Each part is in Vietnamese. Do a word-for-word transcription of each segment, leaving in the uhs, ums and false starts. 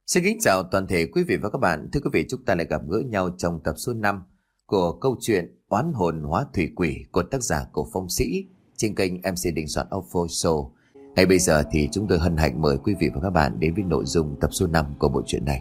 Xin kính chào toàn thể quý vị và các bạn. Thưa quý vị, chúng ta lại gặp gỡ nhau trong tập số năm của câu chuyện Oán hồn hóa thủy quỷ của tác giả Cổ Phong Sĩ trên kênh em xê Đình Soạn Official. Ngay bây giờ thì chúng tôi hân hạnh mời quý vị và các bạn đến với nội dung tập số năm của bộ truyện này.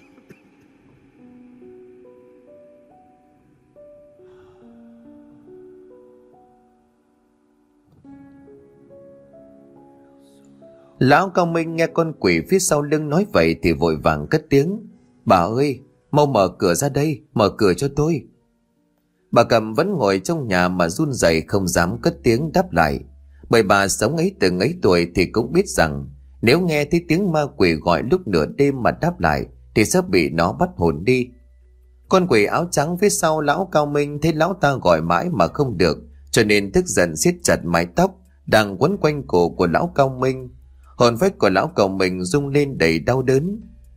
Lão Cao Minh nghe con quỷ phía sau lưng nói vậy thì vội vàng cất tiếng: "Bà ơi, mau mở cửa ra đây, mở cửa cho tôi." Bà Cầm vẫn ngồi trong nhà mà run rẩy không dám cất tiếng đáp lại, bởi bà sống ấy từng ấy tuổi thì cũng biết rằng nếu nghe thấy tiếng ma quỷ gọi lúc nửa đêm mà đáp lại thì sẽ bị nó bắt hồn đi. Con quỷ áo trắng phía sau lão Cao Minh thấy lão ta gọi mãi mà không được, cho nên tức giận siết chặt mái tóc đang quấn quanh cổ của lão Cao Minh. Hồn phách của lão Cao Minh rung lên đầy đau đớn.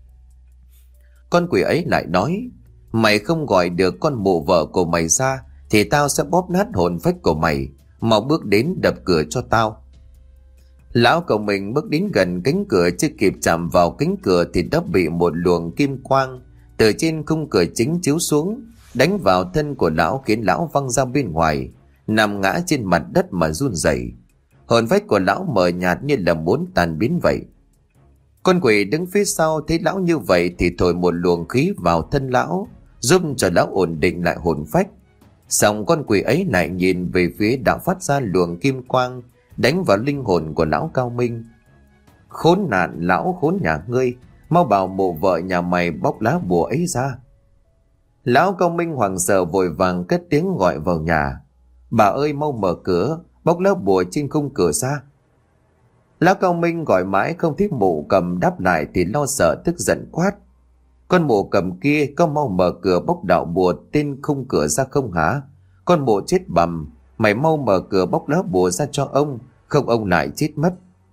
Con quỷ ấy lại nói: "Mày không gọi được con mụ vợ của mày ra thì tao sẽ bóp nát hồn phách của mày, mau bước đến đập cửa cho tao." Lão Cao Minh bước đến gần cánh cửa, chưa kịp chạm vào cánh cửa thì đã bị một luồng kim quang từ trên khung cửa chính chiếu xuống, đánh vào thân của lão khiến lão văng ra bên ngoài, nằm ngã trên mặt đất mà run rẩy. Hồn phách của lão mờ nhạt như là muốn tan biến vậy. Con quỷ đứng phía sau thấy lão như vậy thì thổi một luồng khí vào thân lão, giúp cho lão ổn định lại hồn phách. Xong con quỷ ấy lại nhìn về phía đạo phát ra luồng kim quang, đánh vào linh hồn của lão Cao Minh. "Khốn nạn lão khốn nhà ngươi, mau bảo mụ vợ nhà mày bóc lá bùa ấy ra." Lão Cao Minh hoảng sợ vội vàng cất tiếng gọi vào nhà: "Bà ơi, mau mở cửa, bóc lá bùa trên khung cửa ra." Lão Cao Minh gọi mãi không thấy mụ Cầm đáp lại thì lo sợ tức giận quát: "Con mụ Cầm kia, có mau mở cửa bóc đạo bùa trên khung cửa ra không hả? Con mụ chết bầm, mày mau mở cửa bóc lá bùa ra cho ông, không ông lại chết mất."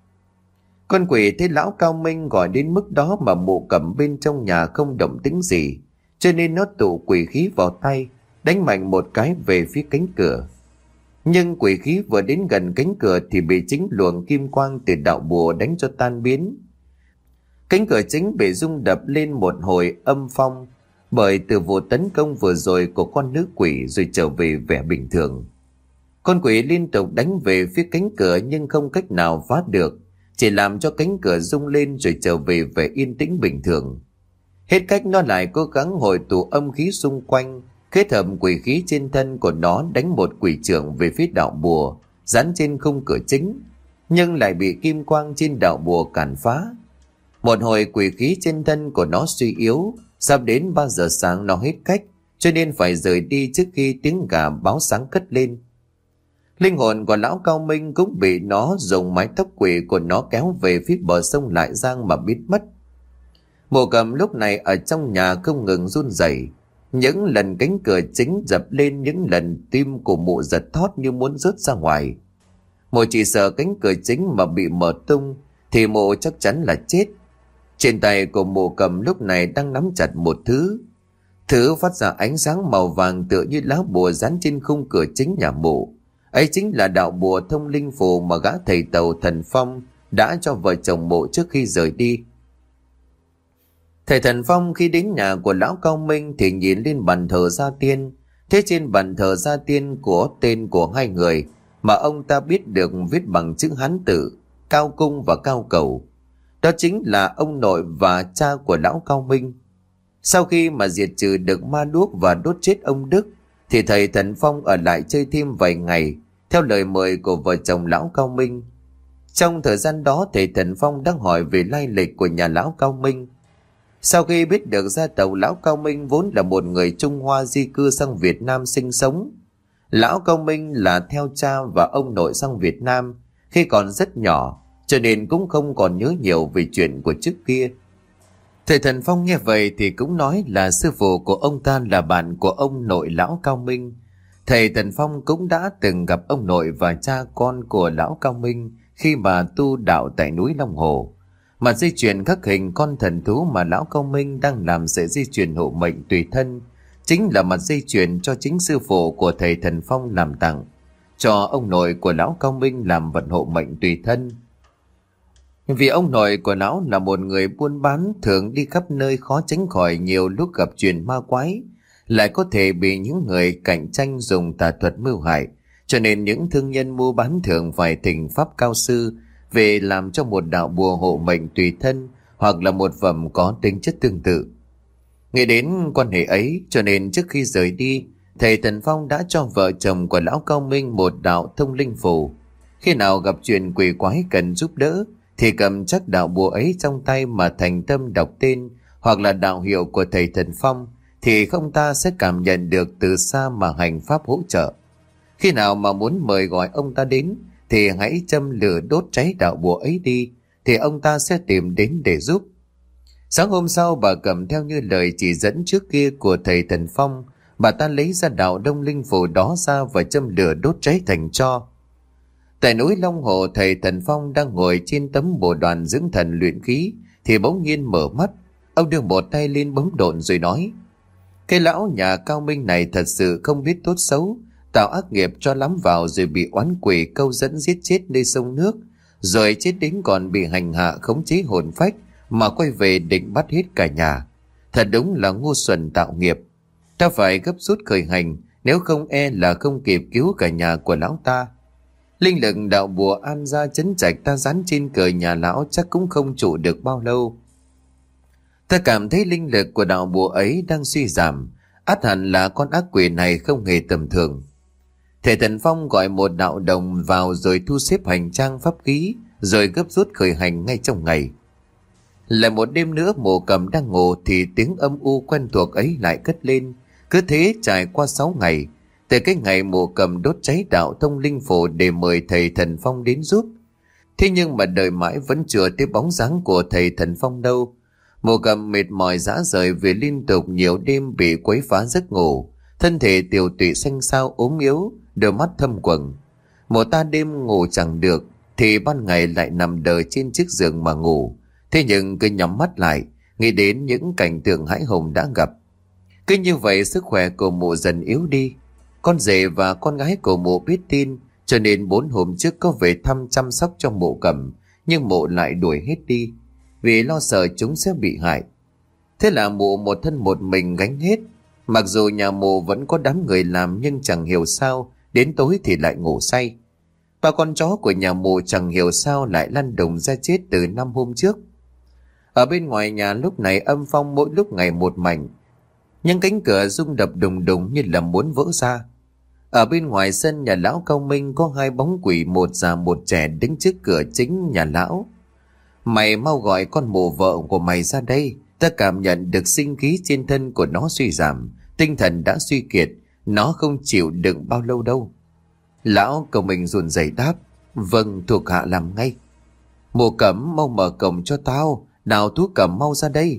Con quỷ thấy lão Cao Minh gọi đến mức đó mà mụ Cầm bên trong nhà không động tĩnh gì, cho nên nó tụ quỷ khí vào tay, đánh mạnh một cái về phía cánh cửa. Nhưng quỷ khí vừa đến gần cánh cửa thì bị chính luồng kim quang từ đạo bùa đánh cho tan biến. Cánh cửa chính bị rung đập lên một hồi âm phong, bởi từ vụ tấn công vừa rồi của con nữ quỷ rồi trở về vẻ bình thường. Con quỷ liên tục đánh về phía cánh cửa nhưng không cách nào phá được, chỉ làm cho cánh cửa rung lên rồi trở về vẻ yên tĩnh bình thường. Hết cách nó lại cố gắng hồi tụ âm khí xung quanh, kết hợp quỷ khí trên thân của nó đánh một quỷ trưởng về phía đạo bùa dán trên khung cửa chính, nhưng lại bị kim quang trên đạo bùa cản phá. Một hồi quỷ khí trên thân của nó suy yếu, sắp đến ba giờ sáng nó hết cách, cho nên phải rời đi trước khi tiếng gà báo sáng cất lên. Linh hồn của lão Cao Minh cũng bị nó dùng mái tóc quỷ của nó kéo về phía bờ sông Lại Giang mà biến mất. Mụ Cầm lúc này ở trong nhà không ngừng run rẩy. Những lần cánh cửa chính dập lên, những lần tim của mụ giật thót như muốn rớt ra ngoài. Mụ chỉ sợ cánh cửa chính mà bị mở tung thì mụ chắc chắn là chết. Trên tay của mụ Cầm lúc này đang nắm chặt một thứ. Thứ phát ra ánh sáng màu vàng tựa như lá bùa dán trên khung cửa chính nhà mụ. Ấy chính là đạo bùa thông linh phù mà gã thầy Tàu Thần Phong đã cho vợ chồng mụ trước khi rời đi. Thầy Thần Phong khi đến nhà của lão Cao Minh thì nhìn lên bàn thờ gia tiên. Thế trên bàn thờ gia tiên của tên của hai người mà ông ta biết được viết bằng chữ Hán tự, Cao Cung và Cao Cầu. Đó chính là ông nội và cha của lão Cao Minh. Sau khi mà diệt trừ được ma đuốc và đốt chết ông Đức thì thầy Thần Phong ở lại chơi thêm vài ngày theo lời mời của vợ chồng lão Cao Minh. Trong thời gian đó thầy Thần Phong đang hỏi về lai lịch của nhà lão Cao Minh. Sau khi biết được gia tộc lão Cao Minh vốn là một người Trung Hoa di cư sang Việt Nam sinh sống. Lão Cao Minh là theo cha và ông nội sang Việt Nam khi còn rất nhỏ, cho nên cũng không còn nhớ nhiều về chuyện của trước kia. Thầy Thần Phong nghe vậy thì cũng nói là sư phụ của ông ta là bạn của ông nội lão Cao Minh. Thầy Thần Phong cũng đã từng gặp ông nội và cha con của lão Cao Minh khi mà tu đạo tại núi Long Hồ. Mặt dây chuyền khắc hình con thần thú mà lão Cao Minh đang làm sợi dây chuyền hộ mệnh tùy thân chính là mặt dây chuyền cho chính sư phụ của thầy Thần Phong làm tặng cho ông nội của lão Cao Minh làm vật hộ mệnh tùy thân. Vì ông nội của lão là một người buôn bán thường đi khắp nơi, khó tránh khỏi nhiều lúc gặp chuyện ma quái, lại có thể bị những người cạnh tranh dùng tà thuật mưu hại, cho nên những thương nhân mua bán thường phải thỉnh pháp cao sư về làm cho một đạo bùa hộ mệnh tùy thân hoặc là một phẩm có tính chất tương tự. Nghĩ đến quan hệ ấy cho nên trước khi rời đi, thầy Tần Phong đã cho vợ chồng của lão Cao Minh một đạo thông linh phù. Khi nào gặp chuyện quỷ quái cần giúp đỡ thì cầm chắc đạo bùa ấy trong tay mà thành tâm đọc tên hoặc là đạo hiệu của thầy Tần Phong, thì không ta sẽ cảm nhận được từ xa mà hành pháp hỗ trợ. Khi nào mà muốn mời gọi ông ta đến thì hãy châm lửa đốt cháy đạo bùa ấy đi, thì ông ta sẽ tìm đến để giúp. Sáng hôm sau, bà cầm theo như lời chỉ dẫn trước kia của thầy Tần Phong, bà ta lấy ra đạo đông linh phù đó ra và châm lửa đốt cháy thành tro. Tại núi Long Hồ, thầy Tần Phong đang ngồi trên tấm bồ đoàn dưỡng thần luyện khí thì bỗng nhiên mở mắt. Ông đưa một tay lên bấm độn rồi nói: cái lão nhà Cao Minh này thật sự không biết tốt xấu, tạo ác nghiệp cho lắm vào rồi bị oán quỷ câu dẫn giết chết nơi sông nước, rồi chết đến còn bị hành hạ khống chế hồn phách mà quay về định bắt hết cả nhà. Thật đúng là ngu xuẩn tạo nghiệp. Ta phải gấp rút khởi hành, nếu không e là không kịp cứu cả nhà của lão ta. Linh lực đạo bùa An Gia Trấn Trạch ta dán trên cờ nhà lão chắc cũng không trụ được bao lâu. Ta cảm thấy linh lực của đạo bùa ấy đang suy giảm, ắt hẳn là con ác quỷ này không hề tầm thường. Thầy Tần Phong gọi một đạo đồng vào rồi thu xếp hành trang pháp khí, rồi gấp rút khởi hành ngay trong ngày. Lại một đêm nữa, Mộ Cầm đang ngủ thì tiếng âm u quen thuộc ấy lại cất lên. Cứ thế trải qua sáu ngày, từ cái ngày Mộ Cầm đốt cháy đạo thông linh phù để mời thầy Thần Phong đến giúp. Thế nhưng mà đợi mãi vẫn chưa thấy bóng dáng của thầy Thần Phong đâu. Mộ Cầm mệt mỏi rã rời vì liên tục nhiều đêm bị quấy phá giấc ngủ, thân thể tiều tụy xanh xao ốm yếu, đôi mắt thâm quầng. Một ta đêm ngủ chẳng được thì ban ngày lại nằm đờ trên chiếc giường mà ngủ. Thế nhưng cứ nhắm mắt lại, nghĩ đến những cảnh tượng hãi hùng đã gặp. Cứ như vậy sức khỏe của mụ dần yếu đi. Con rể và con gái của mụ biết tin, cho nên bốn hôm trước có về thăm chăm sóc cho Mộ Cầm, nhưng mụ lại đuổi hết đi, vì lo sợ chúng sẽ bị hại. Thế là mụ một thân một mình gánh hết. Mặc dù nhà mụ vẫn có đám người làm, nhưng chẳng hiểu sao đến tối thì lại ngủ say. Ba con chó của nhà mụ chẳng hiểu sao lại lăn đùng ra chết từ năm hôm trước. Ở bên ngoài nhà lúc này âm phong mỗi lúc ngày một mạnh, những cánh cửa rung đập đùng đùng như là muốn vỡ ra. Ở bên ngoài sân nhà lão Cao Minh có hai bóng quỷ, một già một trẻ, đứng trước cửa chính nhà lão. Mày mau gọi con mụ vợ của mày ra đây. Ta cảm nhận được sinh khí trên thân của nó suy giảm, tinh thần đã suy kiệt, nó không chịu đựng bao lâu đâu. Lão Cao Minh run rẩy đáp: vâng, thuộc hạ làm ngay. Mụ Cẩm, mau mở cổng cho tao. Nào Tú Cẩm, mau ra đây.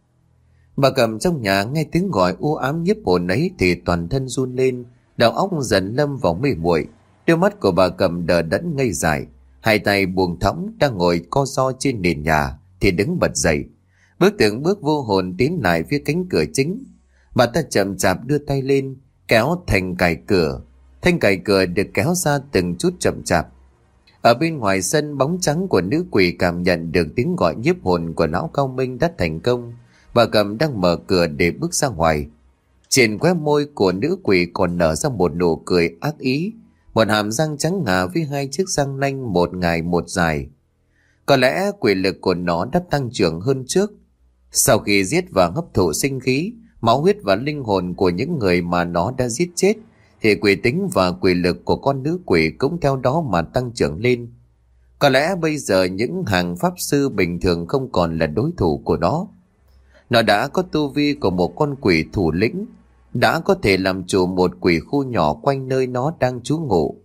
Bà Cẩm trong nhà nghe tiếng gọi u ám nhiếp hồn ấy thì toàn thân run lên, đầu óc dần lâm vào mê muội. Đôi mắt của bà Cẩm đờ đẫn ngây dại, hai tay buông thõng đang ngồi co ro trên nền nhà thì đứng bật dậy, bước từng bước vô hồn tiến lại phía cánh cửa chính. Bà ta chậm chạp đưa tay lên kéo thành cài cửa. Thanh cài cửa được kéo ra từng chút chậm chạp. Ở bên ngoài sân, bóng trắng của nữ quỷ cảm nhận được tiếng gọi nhiếp hồn của lão Cao Minh đã thành công. Bà Cẩm đang mở cửa để bước ra ngoài. Trên khóe môi của nữ quỷ còn nở ra một nụ cười ác ý, một hàm răng trắng ngà với hai chiếc răng nanh một ngày một dài. Có lẽ quỷ lực của nó đã tăng trưởng hơn trước. Sau khi giết và hấp thụ sinh khí, máu huyết và linh hồn của những người mà nó đã giết chết, thì quỷ tính và quỷ lực của con nữ quỷ cũng theo đó mà tăng trưởng lên. Có lẽ bây giờ những hàng pháp sư bình thường không còn là đối thủ của nó. Nó đã có tu vi của một con quỷ thủ lĩnh, đã có thể làm chủ một quỷ khu nhỏ quanh nơi nó đang trú ngụ.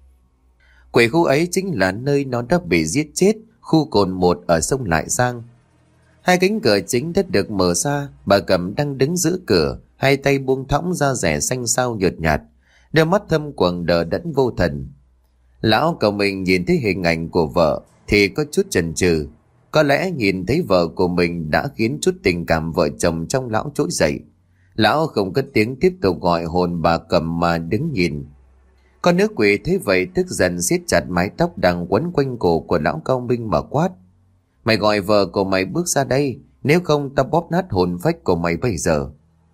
Quỷ khu ấy chính là nơi nó đã bị giết chết, khu cồn một ở sông Lại Giang. Hai cánh cửa chính đã được mở ra. Bà Cẩm đang đứng giữa cửa, hai tay buông thõng da rẻ xanh xao nhợt nhạt, đôi mắt thâm quầng đờ đẫn vô thần. Lão Cao Minh nhìn thấy hình ảnh của vợ thì có chút chần chừ. Có lẽ nhìn thấy vợ của mình đã khiến chút tình cảm vợ chồng trong lão trỗi dậy. Lão không cất tiếng, tiếp tục gọi hồn bà Cẩm mà đứng nhìn. Con nữ quỷ thấy vậy tức giận siết chặt mái tóc đang quấn quanh cổ của lão Cao Minh mà quát: Mày gọi vợ của mày bước ra đây, nếu không tao bóp nát hồn phách của mày bây giờ.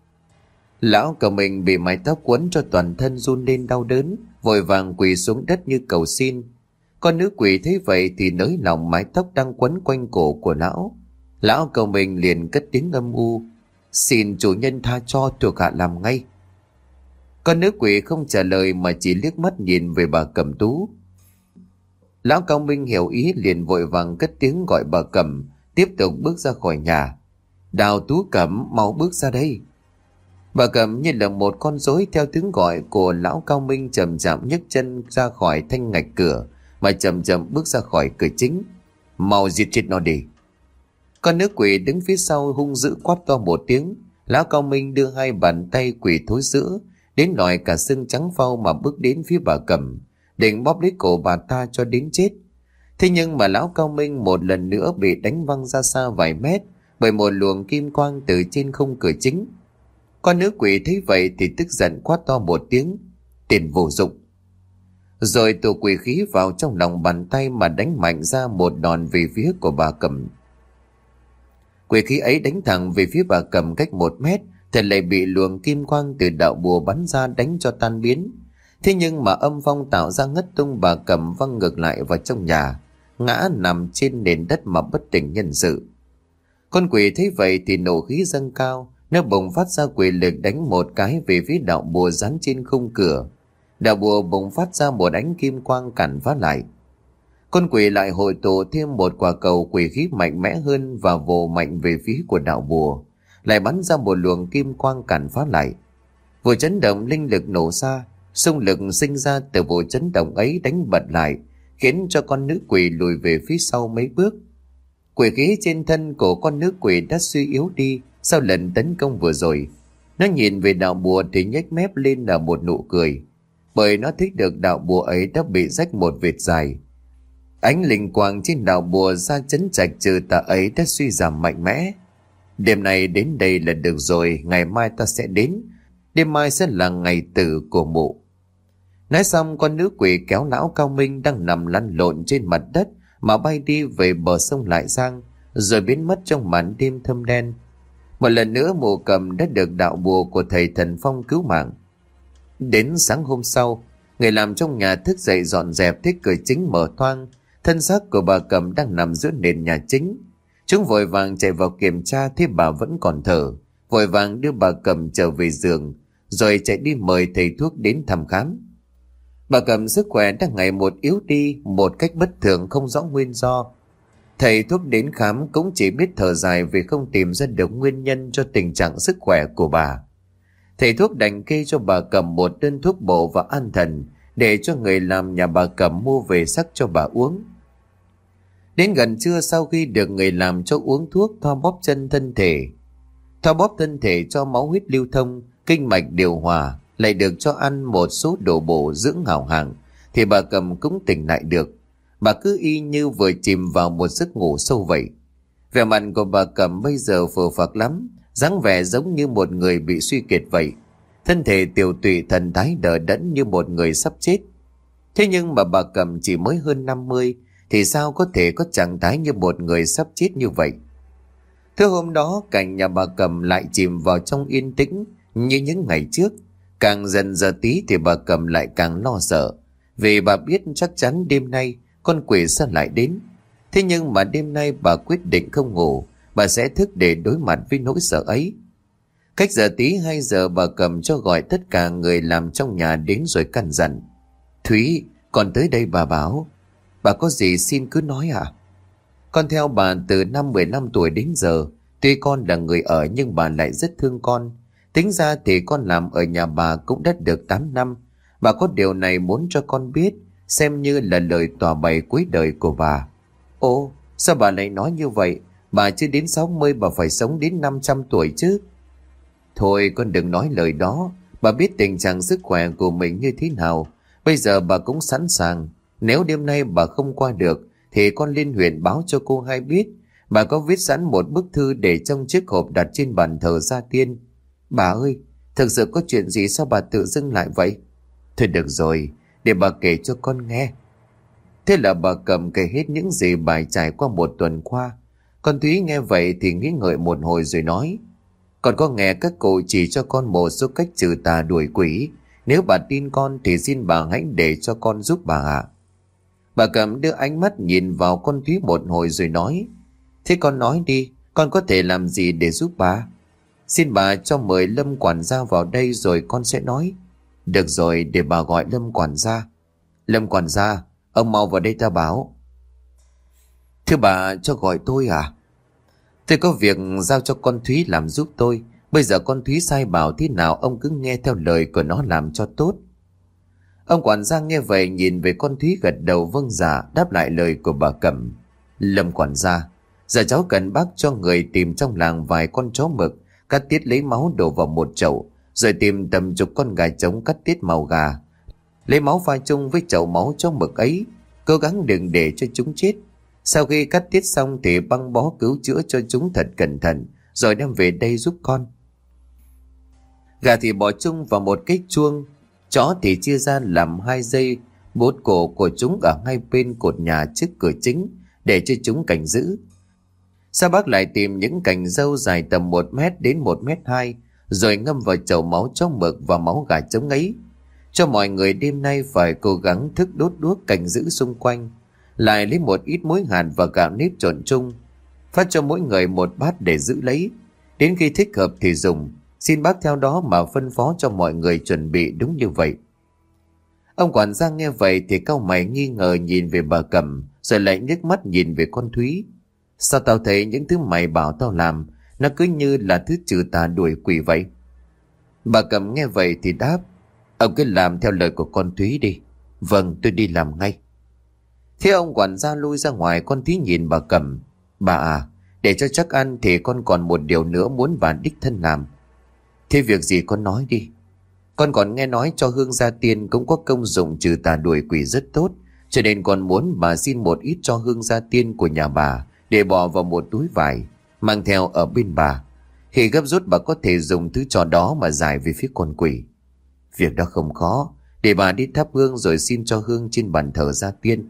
Lão của mình bị mái tóc quấn cho toàn thân run lên đau đớn, vội vàng quỳ xuống đất như cầu xin. Con nữ quỷ thấy vậy thì nới lỏng mái tóc đang quấn quanh cổ của lão. Lão cầu mình liền cất tiếng âm u: "Xin chủ nhân tha cho, thuộc hạ làm ngay." Con nữ quỷ không trả lời mà chỉ liếc mắt nhìn về bà Cẩm Tú. Lão Cao Minh hiểu ý liền vội vàng cất tiếng gọi bà Cẩm tiếp tục bước ra khỏi nhà. "Đào Tú Cẩm, mau bước ra đây." Bà Cẩm như là một con rối theo tiếng gọi của lão Cao Minh, chậm chậm nhấc chân ra khỏi thanh ngạch cửa mà chậm chậm bước ra khỏi cửa chính. "Mau giết chết nó đi." Con nữ quỷ đứng phía sau hung dữ quát to một tiếng. Lão Cao Minh đưa hai bàn tay quỷ thối rữa đến nổi cả xương trắng phau mà bước đến phía bà Cẩm, định bóp lấy cổ bà ta cho đến chết. Thế nhưng mà lão Cao Minh một lần nữa bị đánh văng ra xa vài mét bởi một luồng kim quang từ trên khung cửa chính. Con nữ quỷ thấy vậy thì tức giận quát to một tiếng: "Tiền vô dụng!" Rồi tụ quỷ khí vào trong lòng bàn tay mà đánh mạnh ra một đòn về phía của bà Cẩm. Quỷ khí ấy đánh thẳng về phía bà Cẩm cách một mét thì lại bị luồng kim quang từ đạo bùa bắn ra đánh cho tan biến. Thế nhưng mà âm phong tạo ra ngất tung bà Cẩm văng ngược lại vào trong nhà, ngã nằm trên nền đất mà bất tỉnh nhân sự. Con quỷ thấy vậy thì nộ khí dâng cao, nó bùng phát ra quỷ lực đánh một cái về phía đạo bùa dán trên khung cửa. Đạo bùa bùng phát ra một ánh kim quang cản phá lại. Con quỷ lại hội tụ thêm một quả cầu quỷ khí mạnh mẽ hơn và vồ mạnh về phía của đạo bùa, lại bắn ra một luồng kim quang cản phá lại. Vụ chấn động linh lực nổ ra, xung lực sinh ra từ vụ chấn động ấy đánh bật lại, khiến cho con nữ quỷ lùi về phía sau mấy bước. Quỷ khí trên thân của con nữ quỷ đã suy yếu đi sau lần tấn công vừa rồi. Nó nhìn về đạo bùa thì nhếch mép lên là một nụ cười, bởi nó thích được đạo bùa ấy đã bị rách một vệt dài. Ánh linh quang trên đạo bùa ra chấn trạch trừ tà ấy đã suy giảm mạnh mẽ. Đêm nay đến đây là được rồi, ngày mai ta sẽ đến. Đêm mai sẽ là ngày tử của mụ. Nói xong, con nữ quỷ kéo lão Cao Minh đang nằm lăn lộn trên mặt đất mà bay đi về bờ sông Lại Giang, rồi biến mất trong màn đêm thâm đen. Một lần nữa mụ Cầm đã được đạo bùa của thầy Thần Phong cứu mạng. Đến sáng hôm sau, người làm trong nhà thức dậy dọn dẹp thấy cửa chính mở toang, thân xác của bà Cầm đang nằm giữa nền nhà chính. Chúng vội vàng chạy vào kiểm tra thấy bà vẫn còn thở, vội vàng đưa bà Cầm trở về giường, rồi chạy đi mời thầy thuốc đến thăm khám. Bà Cầm sức khỏe đang ngày một yếu đi một cách bất thường không rõ nguyên do. Thầy thuốc đến khám cũng chỉ biết thở dài vì không tìm ra được nguyên nhân cho tình trạng sức khỏe của bà. Thầy thuốc đành kê cho bà Cầm một đơn thuốc bổ và an thần để cho người làm nhà bà Cầm mua về sắc cho bà uống. Đến gần trưa, sau khi được người làm cho uống thuốc thoa bóp chân thân thể, thoa bóp thân thể cho máu huyết lưu thông, kinh mạch điều hòa, lại được cho ăn một số đồ bổ dưỡng hảo hạng, thì bà Cầm cũng tỉnh lại được. Bà cứ y như vừa chìm vào một giấc ngủ sâu vậy. Vẻ mặt của bà Cầm bây giờ phờ phạc lắm, dáng vẻ giống như một người bị suy kiệt vậy. Thân thể tiều tụy, thần thái đờ đẫn như một người sắp chết. Thế nhưng mà bà Cầm chỉ mới hơn năm mươi, thì sao có thể có trạng thái như một người sắp chết như vậy? Thứ hôm đó, cảnh nhà bà Cầm lại chìm vào trong yên tĩnh như những ngày trước. Càng dần giờ tí thì bà Cầm lại càng lo sợ, vì bà biết chắc chắn đêm nay con quỷ sẽ lại đến. Thế nhưng mà đêm nay bà quyết định không ngủ, bà sẽ thức để đối mặt với nỗi sợ ấy. Cách giờ tí hai giờ, bà Cầm cho gọi tất cả người làm trong nhà đến rồi căn dặn: "Thúy, con tới đây bà bảo. Bà có gì xin cứ nói ạ." Con theo bà từ năm mười lăm tuổi đến giờ. Tuy con là người ở nhưng bà lại rất thương con. Tính ra thì con làm ở nhà bà cũng đã được tám năm. Bà có điều này muốn cho con biết, xem như là lời tỏ bày cuối đời của bà. Ồ, sao bà lại nói như vậy? Bà chưa đến sáu mươi, bà phải sống đến năm trăm tuổi chứ. Thôi con đừng nói lời đó. Bà biết tình trạng sức khỏe của mình như thế nào. Bây giờ bà cũng sẵn sàng. Nếu đêm nay bà không qua được thì con lên huyện báo cho cô hai biết. Bà có viết sẵn một bức thư để trong chiếc hộp đặt trên bàn thờ gia tiên. Bà ơi, thực sự có chuyện gì sao bà tự dưng lại vậy? Thôi được rồi, để bà kể cho con nghe. Thế là bà Cầm kể hết những gì bà trải qua một tuần qua. Con Thúy nghe vậy thì nghĩ ngợi một hồi rồi nói: Con có nghe các cụ chỉ cho con một số cách trừ tà đuổi quỷ. Nếu bà tin con thì xin bà hãy để cho con giúp bà ạ. Bà Cầm đưa ánh mắt nhìn vào con Thúy một hồi rồi nói: Thế con nói đi, con có thể làm gì để giúp bà? Xin bà cho mời Lâm quản gia vào đây rồi con sẽ nói. Được rồi, để bà gọi Lâm quản gia. Lâm quản gia, ông mau vào đây ta báo. Thưa bà, cho gọi tôi à? Tôi có việc giao cho con Thúy làm giúp tôi. Bây giờ con Thúy sai bảo thế nào ông cứ nghe theo lời của nó làm cho tốt. Ông quản gia nghe vậy nhìn về con Thúy gật đầu vâng dạ, đáp lại lời của bà Cẩm. Lâm quản gia, giờ cháu cần bác cho người tìm trong làng vài con chó mực, cắt tiết lấy máu đổ vào một chậu, rồi tìm tầm chục con gà trống cắt tiết màu gà, lấy máu pha chung với chậu máu chó mực ấy, cố gắng đừng để cho chúng chết. Sau khi cắt tiết xong thì băng bó cứu chữa cho chúng thật cẩn thận, rồi đem về đây giúp con. Gà thì bỏ chung vào một cái chuông, chó thì chia ra làm hai dây, bốt cổ của chúng ở hai bên cột nhà trước cửa chính để cho chúng cảnh giữ. Sau bác lại tìm những cành râu dài tầm một mét đến một mét hai, rồi ngâm vào chậu máu chó mực và máu gà trống ấy. Cho mọi người đêm nay phải cố gắng thức đốt đuốc cảnh giữ xung quanh. Lại lấy một ít muối hạt và gạo nếp trộn chung, phát cho mỗi người một bát để giữ lấy. Đến khi thích hợp thì dùng. Xin bác theo đó mà phân phó cho mọi người chuẩn bị đúng như vậy. Ông quản gia nghe vậy thì cau mày nghi ngờ nhìn về bà Cẩm, rồi lại nhếch mắt nhìn về con Thúy. Sao tao thấy những thứ mày bảo tao làm nó cứ như là thứ trừ tà đuổi quỷ vậy? Bà Cẩm nghe vậy thì đáp: Ông cứ làm theo lời của con Thúy đi. Vâng, tôi đi làm ngay. Thế ông quản gia lui ra ngoài. Con Thúy nhìn bà Cẩm: Bà à, để cho chắc ăn thì con còn một điều nữa muốn bà đích thân làm. Thế việc gì con nói đi. Con còn nghe nói cho hương gia tiên cũng có công dụng trừ tà đuổi quỷ rất tốt, cho nên con muốn bà xin một ít cho hương gia tiên của nhà bà, để bỏ vào một túi vải, mang theo ở bên bà. Khi gấp rút bà có thể dùng thứ trò đó mà giải về phía con quỷ. Việc đó không khó, để bà đi thắp hương rồi xin cho hương trên bàn thờ gia tiên.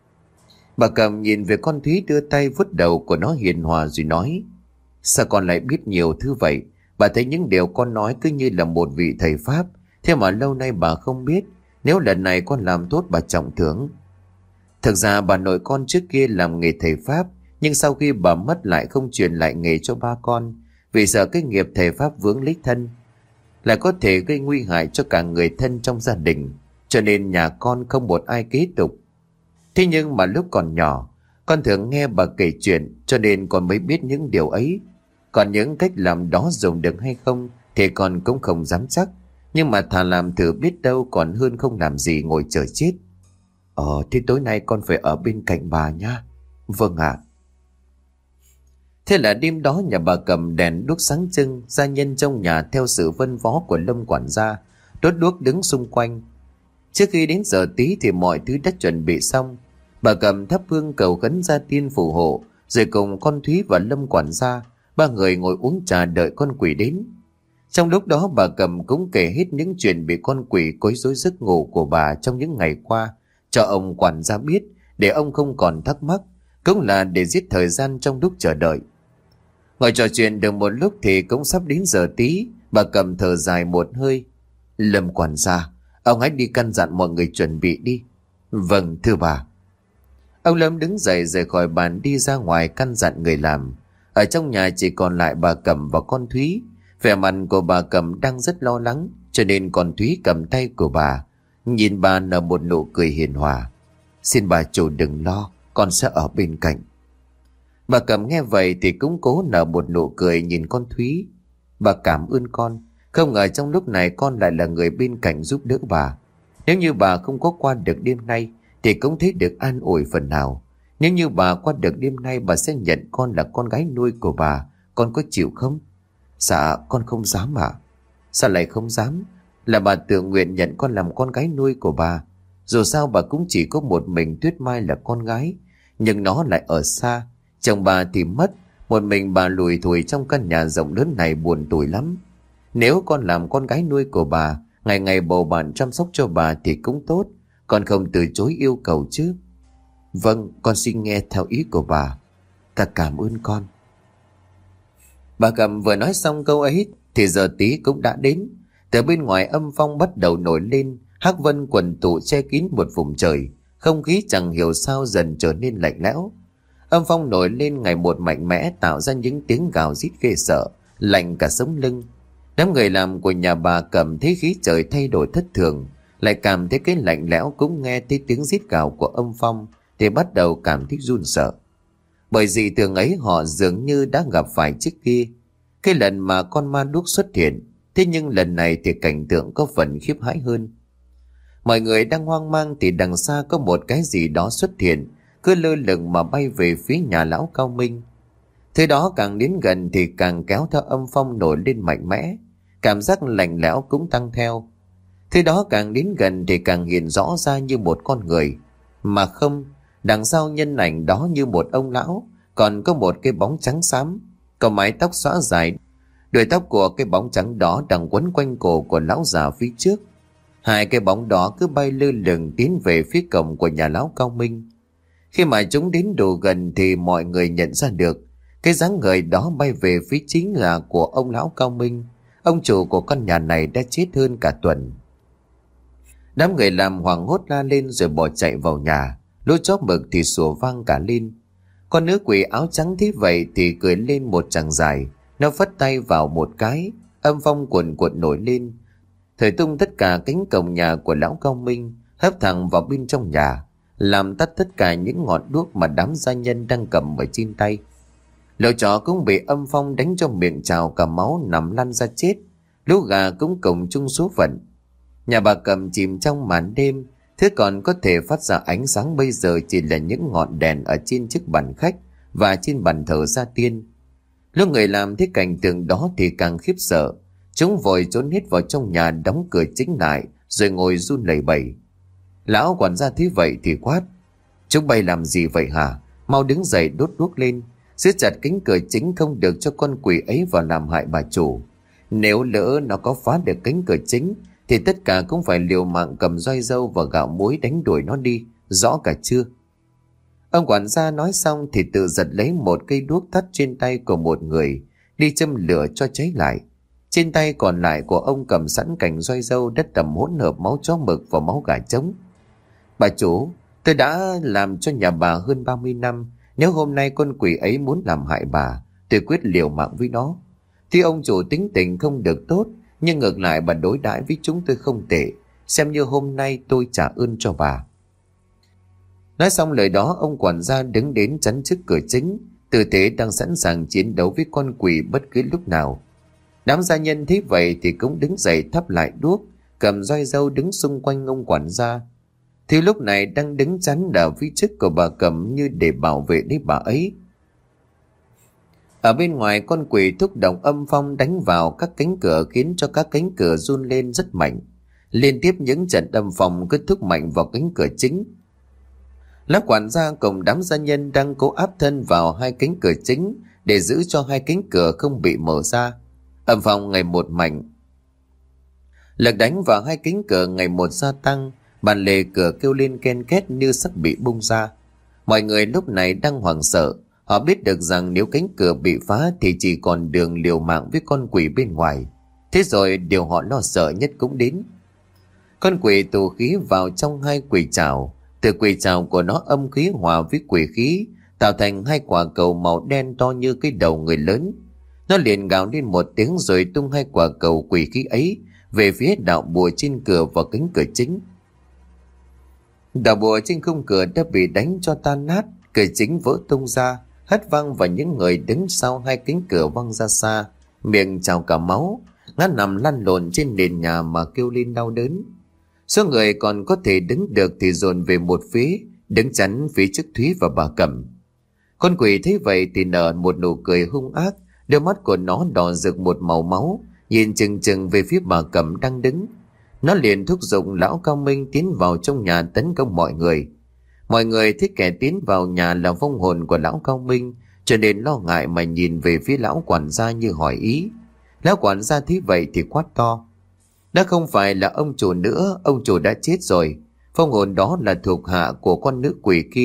Bà Cẩm nhìn về con Thúy đưa tay vuốt đầu của nó hiền hòa rồi nói: Sao con lại biết nhiều thứ vậy? Bà thấy những điều con nói cứ như là một vị thầy Pháp, thế mà lâu nay bà không biết. Nếu lần này con làm tốt bà trọng thưởng. Thực ra bà nội con trước kia làm nghề thầy Pháp, nhưng sau khi bà mất lại không truyền lại nghề cho ba con, vì sợ cái nghiệp thầy Pháp vướng lấy thân, lại có thể gây nguy hại cho cả người thân trong gia đình, cho nên nhà con không một ai kế tục. Thế nhưng mà lúc còn nhỏ, con thường nghe bà kể chuyện, cho nên con mới biết những điều ấy. Còn những cách làm đó dùng được hay không thì con cũng không dám chắc, nhưng mà thà làm thử biết đâu còn hơn không làm gì ngồi chờ chết. Ờ thì tối nay con phải ở bên cạnh bà nha. Vâng ạ. Thế là đêm đó nhà bà cầm đèn đuốc sáng trưng, gia nhân trong nhà theo sự phân phó của Lâm quản gia đốt đuốc đứng xung quanh. Trước khi đến giờ tí thì mọi thứ đã chuẩn bị xong. Bà cầm thắp hương cầu khấn gia tiên phù hộ, rồi cùng con Thúy và Lâm quản gia ba người ngồi uống trà đợi con quỷ đến. Trong lúc đó bà cầm cũng kể hết những chuyện bị con quỷ quấy rối giấc ngủ của bà trong những ngày qua cho ông quản gia biết, để ông không còn thắc mắc, cũng là để giết thời gian trong lúc chờ đợi. Ngồi trò chuyện được một lúc thì cũng sắp đến giờ tí. Bà cầm thở dài một hơi: Lâm quản gia, ông hãy đi căn dặn mọi người chuẩn bị đi. Vâng thưa bà. Ông Lâm đứng dậy rời khỏi bàn đi ra ngoài căn dặn người làm. Ở trong nhà chỉ còn lại bà Cẩm và con Thúy. Vẻ mặt của bà Cẩm đang rất lo lắng, cho nên con Thúy cầm tay của bà, nhìn bà nở một nụ cười hiền hòa. Xin bà chủ đừng lo, con sẽ ở bên cạnh. Bà Cẩm nghe vậy thì cũng cố nở một nụ cười nhìn con Thúy. Bà cảm ơn con, không ngờ trong lúc này con lại là người bên cạnh giúp đỡ bà. Nếu như bà không có qua được đêm nay thì cũng thấy được an ủi phần nào. Nếu như bà qua được đêm nay, bà sẽ nhận con là con gái nuôi của bà. Con có chịu không? Dạ con không dám ạ. Sao lại không dám? Là bà tự nguyện nhận con làm con gái nuôi của bà. Dù sao bà cũng chỉ có một mình Tuyết Mai là con gái, nhưng nó lại ở xa. Chồng bà thì mất, một mình bà lủi thủi trong căn nhà rộng lớn này buồn tủi lắm. Nếu con làm con gái nuôi của bà, ngày ngày bầu bạn chăm sóc cho bà thì cũng tốt. Con không từ chối yêu cầu chứ. Vâng, con xin nghe theo ý của bà. Ta cảm ơn con. Bà Cẩm vừa nói xong câu ấy thì giờ tí cũng đã đến. Từ bên ngoài âm phong bắt đầu nổi lên, hắc vân quần tụ che kín một vùng trời, không khí chẳng hiểu sao dần trở nên lạnh lẽo. Âm phong nổi lên ngày một mạnh mẽ, tạo ra những tiếng gào rít ghê sợ, lạnh cả sống lưng. Đám người làm của nhà bà Cẩm thấy khí trời thay đổi thất thường, lại cảm thấy cái lạnh lẽo, cũng nghe thấy tiếng rít gào của âm phong thì bắt đầu cảm thấy run sợ. Bởi dị thường ấy họ dường như đã gặp phải trước kia, cái lần mà con ma đuốc xuất hiện. Thế nhưng lần này thì cảnh tượng có phần khiếp hãi hơn. Mọi người đang hoang mang thì đằng xa có một cái gì đó xuất hiện, cứ lơ lửng mà bay về phía nhà lão Cao Minh. Thế đó càng đến gần thì càng kéo theo âm phong nổi lên mạnh mẽ, cảm giác lạnh lẽo cũng tăng theo. Thế đó càng đến gần thì càng hiện rõ ra như một con người. Mà không, đằng sau nhân ảnh đó như một ông lão, còn có một cái bóng trắng xám, có mái tóc xõa dài. Đuôi tóc của cái bóng trắng đó đang quấn quanh cổ của lão già phía trước. Hai cái bóng đó cứ bay lơ lửng tiến về phía cổng của nhà lão Cao Minh. Khi mà chúng đến đủ gần thì mọi người nhận ra được cái dáng người đó bay về phía chính là của ông lão Cao Minh. Ông chủ của căn nhà này đã chết hơn cả tuần. Đám người làm hoảng hốt la lên rồi bỏ chạy vào nhà. Lũ chó mực thì sủa vang cả lên. Con nữ quỷ áo trắng thế vậy thì cười lên một tràng dài. Nó phất tay vào một cái, âm phong cuồn cuộn nổi lên, thổi tung tất cả cánh cổng nhà của lão Cao Minh, hấp thẳng vào bên trong nhà, làm tắt tất cả những ngọn đuốc mà đám gia nhân đang cầm ở trên tay. Lũ chó cũng bị âm phong đánh cho miệng trào cả máu, nằm lăn ra chết. Lũ gà cũng cùng chung số phận. Nhà bà Cẩm chìm trong màn đêm, thứ còn có thể phát ra ánh sáng bây giờ chỉ là những ngọn đèn ở trên chiếc bàn khách và trên bàn thờ gia tiên. Lúc người làm thấy cảnh tượng đó thì càng khiếp sợ. Chúng vội trốn hết vào trong nhà, đóng cửa chính lại rồi ngồi run lẩy bẩy. Lão quản gia thấy vậy thì quát: "Chúng bay làm gì vậy hả? Mau đứng dậy đốt đuốc lên, siết chặt cánh cửa chính, không được cho con quỷ ấy vào làm hại bà chủ. Nếu lỡ nó có phá được cánh cửa chính thì tất cả cũng phải liều mạng cầm roi dâu và gạo muối đánh đuổi nó đi, rõ cả chưa?" Ông quản gia nói xong thì tự giật lấy một cây đuốc thắt trên tay của một người, đi châm lửa cho cháy lại. Trên tay còn lại của ông cầm sẵn cành roi dâu đất tầm hỗn hợp máu chó mực và máu gà trống. "Bà chủ, tôi đã làm cho nhà bà hơn ba mươi năm. Nếu hôm nay con quỷ ấy muốn làm hại bà, tôi quyết liều mạng với nó. Thì ông chủ tính tình không được tốt, nhưng ngược lại bà đối đãi với chúng tôi không tệ. Xem như hôm nay tôi trả ơn cho bà." Nói xong lời đó, ông quản gia đứng đến chắn trước cửa chính, tư thế đang sẵn sàng chiến đấu với con quỷ bất cứ lúc nào. Đám gia nhân thấy vậy thì cũng đứng dậy thắp lại đuốc, cầm roi dâu đứng xung quanh ông quản gia. Thì lúc này đang đứng chắn ở phía trước của bà Cẩm như để bảo vệ lấy bà ấy. Ở bên ngoài, con quỷ thúc động âm phong đánh vào các cánh cửa, khiến cho các cánh cửa run lên rất mạnh. Liên tiếp những trận âm phong cứ thúc mạnh vào cánh cửa chính. Lão quản gia cùng đám gia nhân đang cố áp thân vào hai cánh cửa chính để giữ cho hai cánh cửa không bị mở ra. Âm phong ngày một mạnh, lực đánh vào hai cánh cửa ngày một gia tăng. Bàn lề cửa kêu lên ken két như sắp bị bung ra. Mọi người lúc này đang hoảng sợ. Họ biết được rằng nếu cánh cửa bị phá thì chỉ còn đường liều mạng với con quỷ bên ngoài. Thế rồi điều họ lo sợ nhất cũng đến. Con quỷ tù khí vào trong hai quỷ trảo. Từ quỷ trảo của nó âm khí hòa với quỷ khí, tạo thành hai quả cầu màu đen to như cái đầu người lớn. Nó liền gào lên một tiếng rồi tung hai quả cầu quỷ khí ấy về phía đạo bùa trên cửa và cánh cửa chính. Đạo bùa trên khung cửa đã bị đánh cho tan nát, cửa chính vỡ tung ra, hất văng và những người đứng sau hai cánh cửa văng ra xa, miệng trào cả máu, ngã nằm lăn lộn trên nền nhà mà kêu lên đau đớn. Số người còn có thể đứng được thì dồn về một phía, đứng chắn phía trước Thúy và bà Cẩm. Con quỷ thấy vậy thì nở một nụ cười hung ác, đôi mắt của nó đỏ rực một màu máu, nhìn chừng chừng về phía bà Cẩm đang đứng. Nó liền thúc giục lão Cao Minh tiến vào trong nhà tấn công mọi người. Mọi người thấy kẻ tiến vào nhà là vong hồn của lão Cao Minh, cho nên lo ngại mà nhìn về phía lão quản gia như hỏi ý. Lão quản gia thấy vậy thì quát to: "Đã không phải là ông chủ nữa, ông chủ đã chết rồi. Vong hồn đó là thuộc hạ của con nữ quỷ kia,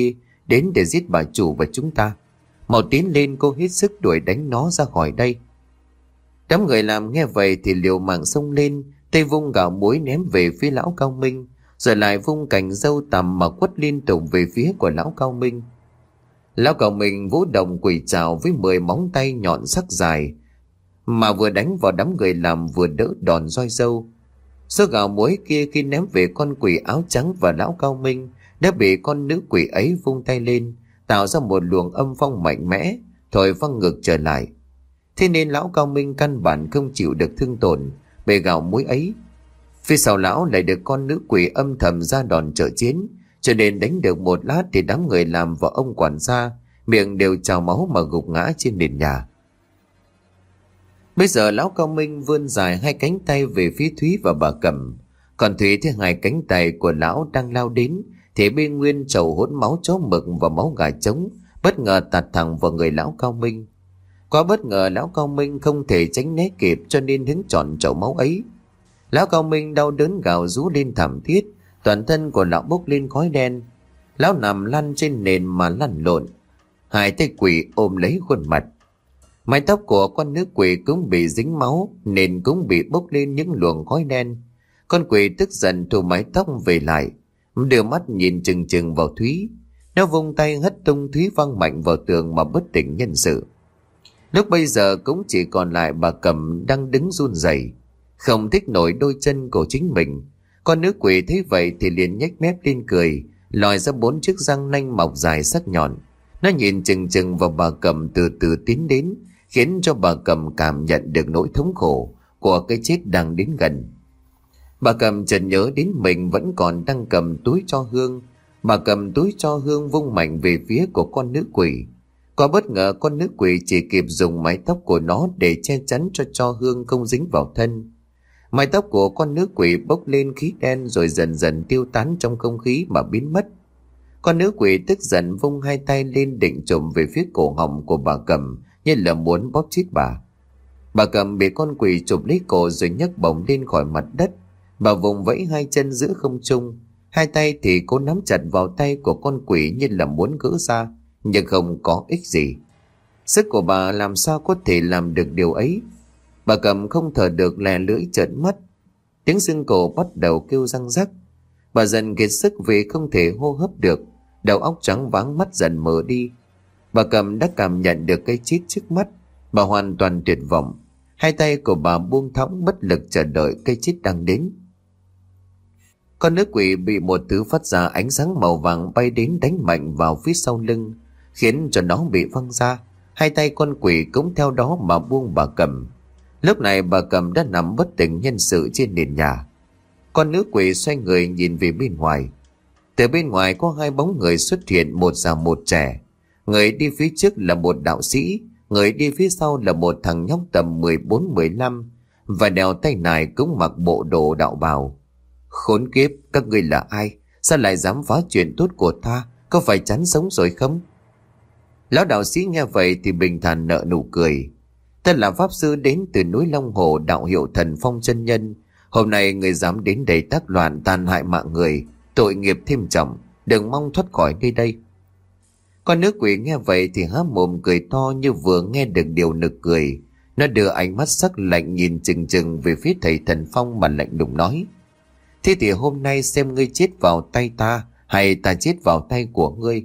đến để giết bà chủ và chúng ta. Mau tiến lên, cô hết sức đuổi đánh nó ra khỏi đây. Đám người làm nghe vậy thì liều mạng xông lên, tay vung gạo muối ném về phía lão Cao Minh, rồi lại vung cành dâu tằm mà quất liên tục về phía của lão Cao Minh. Lão Cao Minh vũ động quỷ trảo với mười móng tay nhọn sắc dài, mà vừa đánh vào đám người làm vừa đỡ đòn roi dâu. Số gạo muối kia khi ném về con quỷ áo trắng và lão Cao Minh đã bị con nữ quỷ ấy vung tay lên, tạo ra một luồng âm phong mạnh mẽ, thổi văng ngược trở lại. Thế nên lão Cao Minh căn bản không chịu được thương tổn bề gạo muối ấy. Phía sau lão lại được con nữ quỷ âm thầm ra đòn trợ chiến, cho nên đánh được một lát thì đám người làm và ông quản gia miệng đều trào máu mà gục ngã trên nền nhà. Bây giờ lão Cao Minh vươn dài hai cánh tay về phía Thúy và bà Cẩm. Còn Thúy thấy hai cánh tay của lão đang lao đến thì bên nguyên chậu hỗn máu chó mực và máu gà trống bất ngờ tạt thẳng vào người lão Cao Minh. Quá bất ngờ, lão Cao Minh không thể tránh né kịp cho nên hứng trọn chậu máu ấy. Lão Cao Minh đau đớn gào rú lên thảm thiết, toàn thân của lão bốc lên khói đen. Lão nằm lăn trên nền mà lăn lộn, hai tay quỷ ôm lấy khuôn mặt. Mái tóc của con nữ quỷ cũng bị dính máu, nền cũng bị bốc lên những luồng khói đen. Con quỷ tức giận thu mái tóc về lại, đưa mắt nhìn chừng chừng vào Thúy. Nó vung tay hất tung Thúy văng mạnh vào tường mà bất tỉnh nhân sự. Lúc bây giờ cũng chỉ còn lại bà Cẩm đang đứng run rẩy, không thích nổi đôi chân của chính mình. Con nữ quỷ thấy vậy thì liền nhếch mép lên cười, lòi ra bốn chiếc răng nanh mọc dài sắc nhọn. Nó nhìn chừng chừng vào bà Cẩm từ từ tiến đến, khiến cho bà Cẩm cảm nhận được nỗi thống khổ của cái chết đang đến gần. Bà Cẩm chợt nhớ đến mình vẫn còn đang cầm túi cho hương. Bà cầm túi cho hương vung mạnh về phía của con nữ quỷ. Quá bất ngờ, con nữ quỷ chỉ kịp dùng mái tóc của nó để che chắn cho cho hương không dính vào thân. Mái tóc của con nữ quỷ bốc lên khí đen rồi dần dần tiêu tán trong không khí mà biến mất. Con nữ quỷ tức giận vung hai tay lên định chộm về phía cổ họng của bà Cẩm như là muốn bóp chết bà. Bà Cẩm bị con quỷ chụp lấy cổ rồi nhấc bổng lên khỏi mặt đất. Bà vùng vẫy hai chân giữa không trung, hai tay thì cố nắm chặt vào tay của con quỷ như là muốn gỡ ra, nhưng không có ích gì. Sức của bà làm sao có thể làm được điều ấy. Bà Cẩm không thở được, lè lưỡi trợn mắt, tiếng xương cổ bắt đầu kêu răng rắc. Bà dần kiệt sức vì không thể hô hấp được, đầu óc trắng váng, mắt dần mờ đi. Bà Cẩm đã cảm nhận được cái chết trước mắt. Bà hoàn toàn tuyệt vọng, hai tay của bà buông thõng bất lực chờ đợi cái chết đang đến. Con nữ quỷ bị một thứ phát ra ánh sáng màu vàng bay đến đánh mạnh vào phía sau lưng, khiến cho nó bị văng ra. Hai tay con quỷ cũng theo đó mà buông bà Cẩm. Lúc này bà Cẩm đã nằm bất tỉnh nhân sự trên nền nhà. Con nữ quỷ xoay người nhìn về bên ngoài. Từ bên ngoài có hai bóng người xuất hiện, một già một trẻ. Người đi phía trước là một đạo sĩ, người đi phía sau là một thằng nhóc tầm mười bốn mười lăm, và đeo tay nải cũng mặc bộ đồ đạo bào. Khốn kiếp, các ngươi là ai? Sao lại dám phá chuyện tốt của ta? Có phải chán sống rồi không? Lão đạo sĩ nghe vậy thì bình thản nở nụ cười. Ta là pháp sư đến từ núi Long Hồ, đạo hiệu Thần Phong chân nhân. Hôm nay người dám đến đây tác loạn tàn hại mạng người, tội nghiệp thêm trọng, đừng mong thoát khỏi nơi đây. Con nữ quỷ nghe vậy thì há mồm cười to như vừa nghe được điều nực cười. Nó đưa ánh mắt sắc lạnh nhìn chừng chừng về phía thầy Thần Phong mà lạnh lùng nói: thế thì hôm nay xem ngươi chết vào tay ta hay ta chết vào tay của ngươi.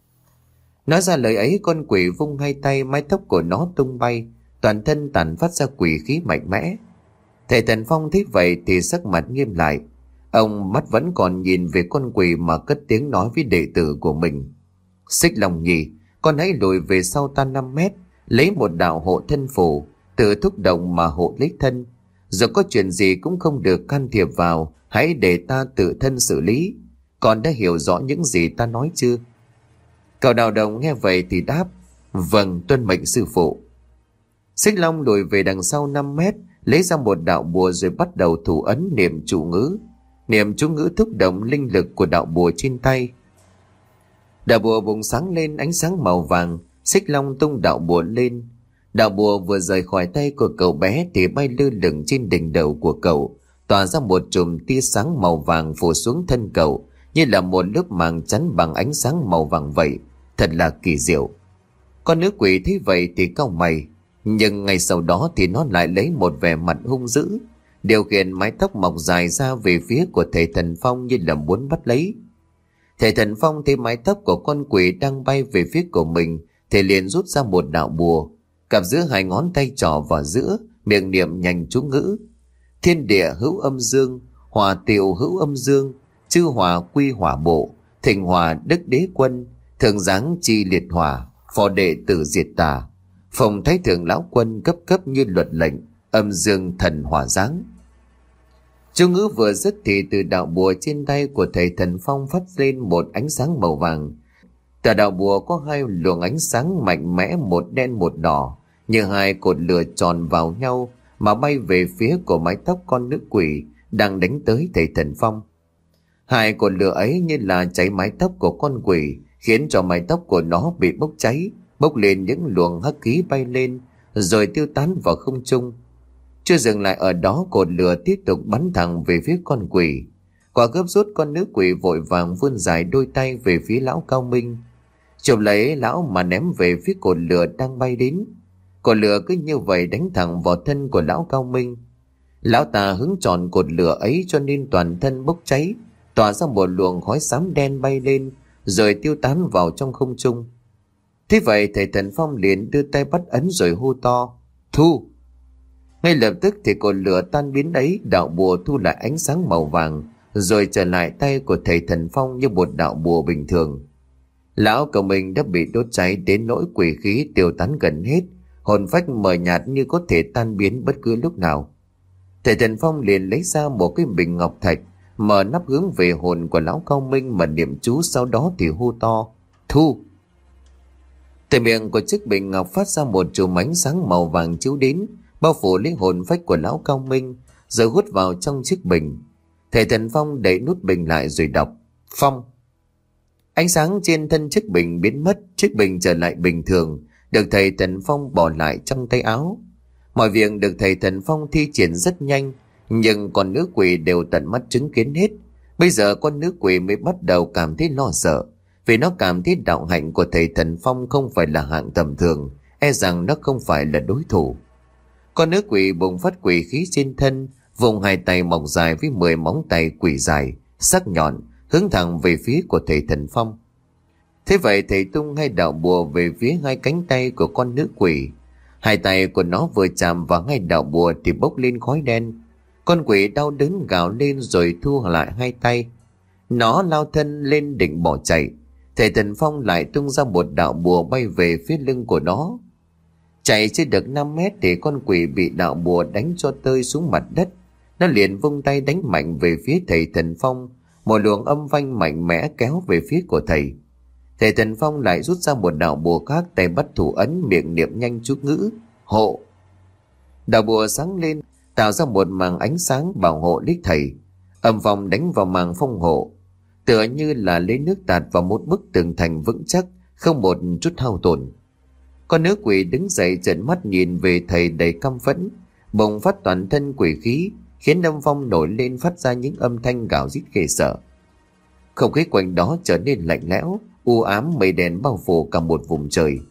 Nói ra lời ấy, con quỷ vung hai tay, mái tóc của nó tung bay, toàn thân tản phát ra quỷ khí mạnh mẽ. Thầy Thần Phong thấy vậy thì sắc mặt nghiêm lại. Ông mắt vẫn còn nhìn về con quỷ mà cất tiếng nói với đệ tử của mình: Xích Long Nhi, con hãy lùi về sau ta năm mét, lấy một đạo hộ thân phù, tự thúc động mà hộ lấy thân. Dù có chuyện gì cũng không được can thiệp vào, hãy để ta tự thân xử lý. Con đã hiểu rõ những gì ta nói chưa? Cậu đạo đồng nghe vậy thì đáp: vâng, tuân mệnh sư phụ. Xích Long lùi về đằng sau năm mét, lấy ra một đạo bùa rồi bắt đầu thủ ấn niệm chú ngữ. Niệm chú ngữ thúc động linh lực của đạo bùa trên tay. Đạo bùa bùng sáng lên ánh sáng màu vàng. Xích Long tung đạo bùa lên. Đạo bùa vừa rời khỏi tay của cậu bé thì bay lơ lửng trên đỉnh đầu của cậu, tỏa ra một chùm tia sáng màu vàng phủ xuống thân cậu, như là một lớp màng chắn bằng ánh sáng màu vàng vậy, thật là kỳ diệu. Con nữ quỷ thấy vậy thì cau mày, nhưng ngay sau đó thì nó lại lấy một vẻ mặt hung dữ, điều khiển mái tóc mọc dài ra về phía của thầy Thần Phong như là muốn bắt lấy. Thầy Thần Phong thấy mái tóc của con quỷ đang bay về phía của mình thì liền rút ra một đạo bùa, cặp giữa hai ngón tay trỏ vào giữa, miệng niệm nhanh chú ngữ: thiên địa hữu âm dương, hỏa tiệu hữu âm dương, chư hỏa quy hỏa bộ, thịnh hỏa đức đế quân, thượng giáng chi liệt hỏa, phò đệ tử diệt tà, phòng thái thượng lão quân cấp cấp như luật lệnh, âm dương thần hỏa giáng. Chú ngữ vừa dứt thì từ đạo bùa trên tay của thầy Thần Phong phát lên một ánh sáng màu vàng. Từ đạo bùa có hai luồng ánh sáng mạnh mẽ, một đen một đỏ, như hai cột lửa tròn vào nhau mà bay về phía của mái tóc con nữ quỷ đang đánh tới thầy Thần Phong. Hai cột lửa ấy như là cháy mái tóc của con quỷ, khiến cho mái tóc của nó bị bốc cháy, bốc lên những luồng hắc khí bay lên rồi tiêu tán vào không trung. Chưa dừng lại ở đó, cột lửa tiếp tục bắn thẳng về phía con quỷ. Quả gấp rút, con nữ quỷ vội vàng vươn dài đôi tay về phía lão Cao Minh, chụp lấy lão mà ném về phía cột lửa đang bay đến. Cột lửa cứ như vậy đánh thẳng vào thân của lão Cao Minh. Lão ta hứng tròn cột lửa ấy cho nên toàn thân bốc cháy, tỏa ra một luồng khói xám đen bay lên rồi tiêu tán vào trong không trung. Thế vậy thầy Thần Phong liền đưa tay bắt ấn rồi hô to: thu! Ngay lập tức thì cột lửa tan biến ấy, đạo bùa thu lại ánh sáng màu vàng rồi trở lại tay của thầy Thần Phong như một đạo bùa bình thường. Lão Cao Minh đã bị đốt cháy đến nỗi quỷ khí tiêu tán gần hết, hồn phách mờ nhạt như có thể tan biến bất cứ lúc nào. Thầy Thần Phong liền lấy ra một cái bình ngọc thạch, mở nắp hướng về hồn của lão Cao Minh mà niệm chú, sau đó thì hô to: thu! Từ miệng của chiếc bình ngọc phát ra một chùm ánh sáng màu vàng chiếu đến, bao phủ lấy hồn phách của lão Cao Minh rồi hút vào trong chiếc bình. Thầy Thần Phong đẩy nút bình lại rồi đọc: phong. Ánh sáng trên thân chiếc bình biến mất, chiếc bình trở lại bình thường, được thầy Thần Phong bỏ lại trong tay áo. Mọi việc được thầy Thần Phong thi triển rất nhanh, nhưng con nữ quỷ đều tận mắt chứng kiến hết. Bây giờ con nữ quỷ mới bắt đầu cảm thấy lo sợ, vì nó cảm thấy đạo hạnh của thầy Thần Phong không phải là hạng tầm thường, e rằng nó không phải là đối thủ. Con nữ quỷ bùng phát quỷ khí trên thân, vùng hai tay mọc dài với mười móng tay quỷ dài, sắc nhọn, hướng thẳng về phía của thầy Thần Phong. Thế vậy thầy tung hai đạo bùa về phía hai cánh tay của con nữ quỷ. Hai tay của nó vừa chạm vào hai đạo bùa thì bốc lên khói đen. Con quỷ đau đớn gào lên rồi thu lại hai tay. Nó lao thân lên định bỏ chạy. Thầy Thần Phong lại tung ra một đạo bùa bay về phía lưng của nó. Chạy chưa được năm mét thì con quỷ bị đạo bùa đánh cho tơi xuống mặt đất. Nó liền vung tay đánh mạnh về phía thầy Thần Phong. Một luồng âm vang mạnh mẽ kéo về phía của thầy. Thầy Thần Phong lại rút ra một đạo bùa khác, tay bắt thủ ấn, miệng niệm nhanh chú ngữ: hộ. Đạo bùa sáng lên, tạo ra một màng ánh sáng bảo hộ lấy thầy. Âm phong đánh vào màng phong hộ, tựa như là lấy nước tạt vào một bức tường thành vững chắc, không một chút hao tổn. Con nữ quỷ đứng dậy trợn mắt nhìn về thầy đầy căm phẫn, bùng phát toàn thân quỷ khí, khiến âm phong nổi lên phát ra những âm thanh gào rít ghê sợ. Không khí quanh đó trở nên lạnh lẽo, u ám, mây đen bao phủ cả một vùng trời.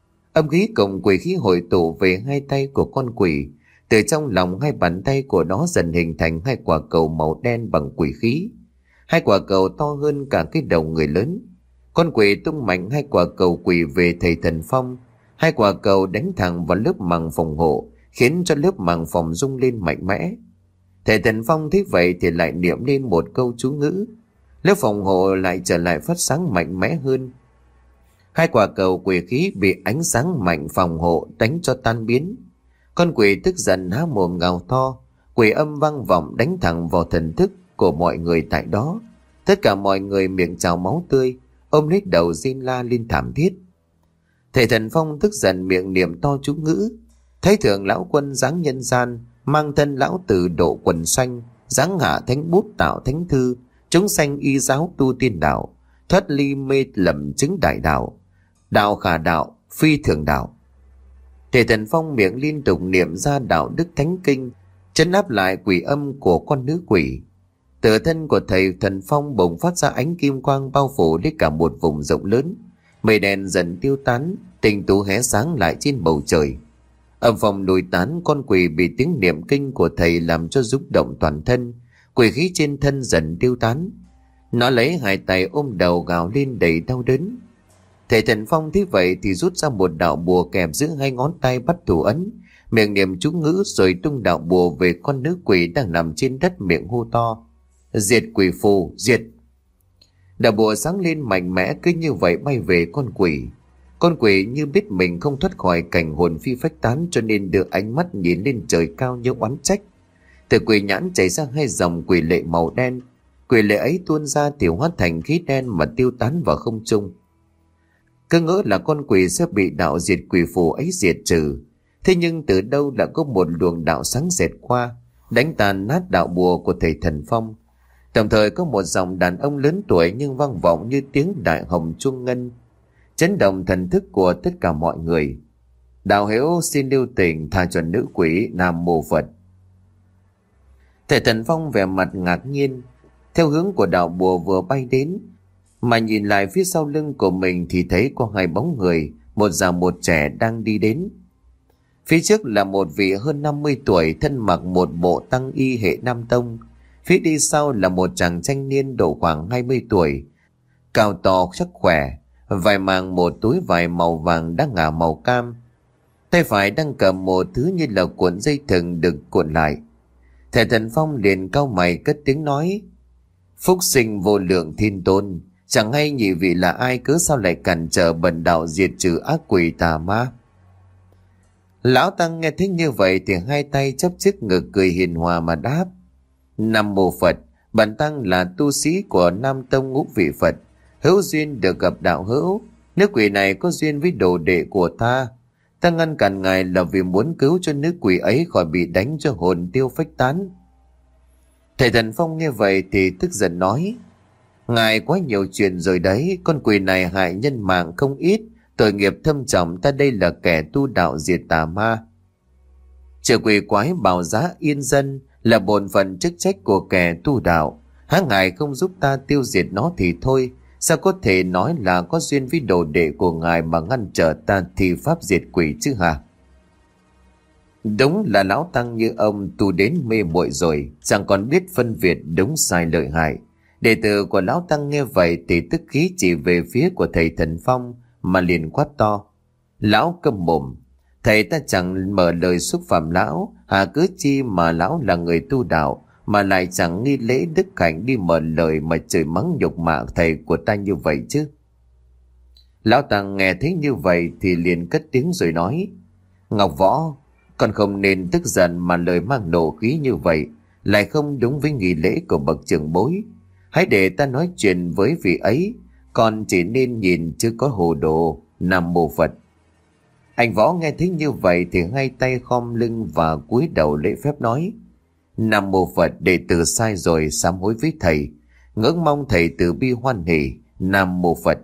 Âm khí cùng quỷ khí hội tụ về hai tay của con quỷ. Từ trong lòng hai bàn tay của nó dần hình thành hai quả cầu màu đen bằng quỷ khí. Hai quả cầu to hơn cả cái đầu người lớn. Con quỷ tung mạnh hai quả cầu quỷ về thầy Thần Phong. Hai quả cầu đánh thẳng vào lớp màng phòng hộ, khiến cho lớp màng phòng rung lên mạnh mẽ. Thầy Thần Phong thấy vậy thì lại niệm lên một câu chú ngữ. Lớp phòng hộ lại trở lại phát sáng mạnh mẽ hơn. Hai quả cầu quỷ khí bị ánh sáng mạnh phòng hộ đánh cho tan biến. Con quỷ tức giận há mồm gào to, quỷ âm vang vọng đánh thẳng vào thần thức của mọi người tại đó. Tất cả mọi người miệng trào máu tươi, ôm lấy đầu rên la lên thảm thiết. Thầy Thần Phong tức giận miệng niệm to chú ngữ. Thái thượng lão quân giáng nhân gian, mang thân lão tử độ quần xanh, giáng hạ thánh bút tạo thánh thư, chúng sanh y giáo tu tiên đạo, thoát ly mê lầm chứng đại đạo, đạo khả đạo, phi thường đạo. Thầy Thần Phong miệng liên tục niệm ra đạo đức thánh kinh, trấn áp lại quỷ âm của con nữ quỷ. Từ thân của thầy Thần Phong bùng phát ra ánh kim quang bao phủ đến cả một vùng rộng lớn. Mây đen dần tiêu tán, tinh tú hé sáng lại trên bầu trời. Âm phong lùi tán, con quỷ bị tiếng niệm kinh của thầy làm cho rung động toàn thân. Quỷ khí trên thân dần tiêu tán. Nó lấy hai tay ôm đầu gào lên đầy đau đớn. Thầy Thần Phong thấy vậy thì rút ra một đạo bùa kẹp giữa hai ngón tay bắt thủ ấn, miệng niệm chú ngữ rồi tung đạo bùa về con nữ quỷ đang nằm trên đất, miệng hô to: "Diệt quỷ phù, diệt!" Đạo bùa sáng lên mạnh mẽ, cứ như vậy bay về con quỷ. Con quỷ như biết mình không thoát khỏi cảnh hồn phi phách tán, cho nên đưa ánh mắt nhìn lên trời cao như oán trách. Từ quỷ nhãn chảy ra hai dòng quỷ lệ màu đen. Quỷ lệ ấy tuôn ra thì hóa thành khí đen mà tiêu tán vào không trung. Cứ ngỡ là con quỷ sẽ bị đạo diệt quỷ phù ấy diệt trừ. Thế nhưng từ đâu lại có một luồng đạo sáng xẹt qua, đánh tàn nát đạo bùa của thầy Thần Phong. Đồng thời có một dòng đàn ông lớn tuổi nhưng vang vọng như tiếng đại hồng chuông ngân, chấn động thần thức của tất cả mọi người. Đạo hữu xin lưu tình tha cho nữ quỷ, Nam Mô Phật. Thầy Thần Phong vẻ mặt ngạc nhiên, theo hướng của đạo bùa vừa bay đến, mà nhìn lại phía sau lưng của mình thì thấy có hai bóng người, một già một trẻ đang đi đến. Phía trước là một vị hơn năm mươi tuổi, thân mặc một bộ tăng y hệ Nam Tông. Phía đi sau là một chàng thanh niên độ khoảng hai mươi tuổi, cao to chắc khỏe, vai mang một túi vải màu vàng đã ngả màu cam. Tay phải đang cầm một thứ như là cuộn dây thừng được cuộn lại. Thầy Thần Phong liền cau mày cất tiếng nói: "Phúc sinh vô lượng thiên tôn, chẳng hay nhị vị là ai, cớ sao lại cản trở bần đạo diệt trừ ác quỷ tà ma?" Lão tăng nghe thấy như vậy thì hai tay chắp trước ngực cười hiền hòa mà đáp: "Nam Mô Phật, bản tăng là tu sĩ của Nam Tông ngũ vị Phật, hữu duyên được gặp đạo hữu. Nữ quỷ này có duyên với đồ đệ của ta. Ta ngăn cản ngài là vì muốn cứu cho nữ quỷ ấy khỏi bị đánh cho hồn tiêu phách tán." Thầy Thần Phong nghe vậy thì tức giận nói: "Ngài quá nhiều chuyện rồi đấy, con quỷ này hại nhân mạng không ít, tội nghiệp thâm trọng, ta đây là kẻ tu đạo diệt tà ma. Trừ quỷ quái bảo giá yên dân là bổn phận chức trách của kẻ tu đạo. Há ngài không giúp ta tiêu diệt nó thì thôi, sao có thể nói là có duyên với đồ đệ của ngài mà ngăn trở ta thi pháp diệt quỷ chứ hả?" Đúng là lão tăng như ông tu đến mê muội rồi, chẳng còn biết phân biệt đúng sai lợi hại. Đệ tử của lão tăng nghe vậy thì tức khí chỉ về phía của thầy Thần Phong mà liền quát to: "Lão câm mồm! Thầy ta chẳng mở lời xúc phạm lão, hà cớ chi mà lão là người tu đạo mà lại chẳng nghi lễ đức hạnh đi mở lời mà chửi mắng nhục mạ thầy của ta như vậy chứ?" Lão tăng nghe thấy như vậy thì liền cất tiếng rồi nói: "Ngọc Võ, con không nên tức giận mà lời mang nộ khí như vậy, lại không đúng với nghi lễ của bậc trưởng bối. Hãy để ta nói chuyện với vị ấy, con chỉ nên nhìn chứ có hồ đồ. Nam Mô Phật." Anh Võ nghe thấy như vậy thì hai tay khom lưng và cúi đầu lễ phép nói: "Nam Mô Phật, đệ tử sai rồi, sám hối với thầy, ngưỡng mong thầy từ bi hoan hỷ. Nam Mô Phật."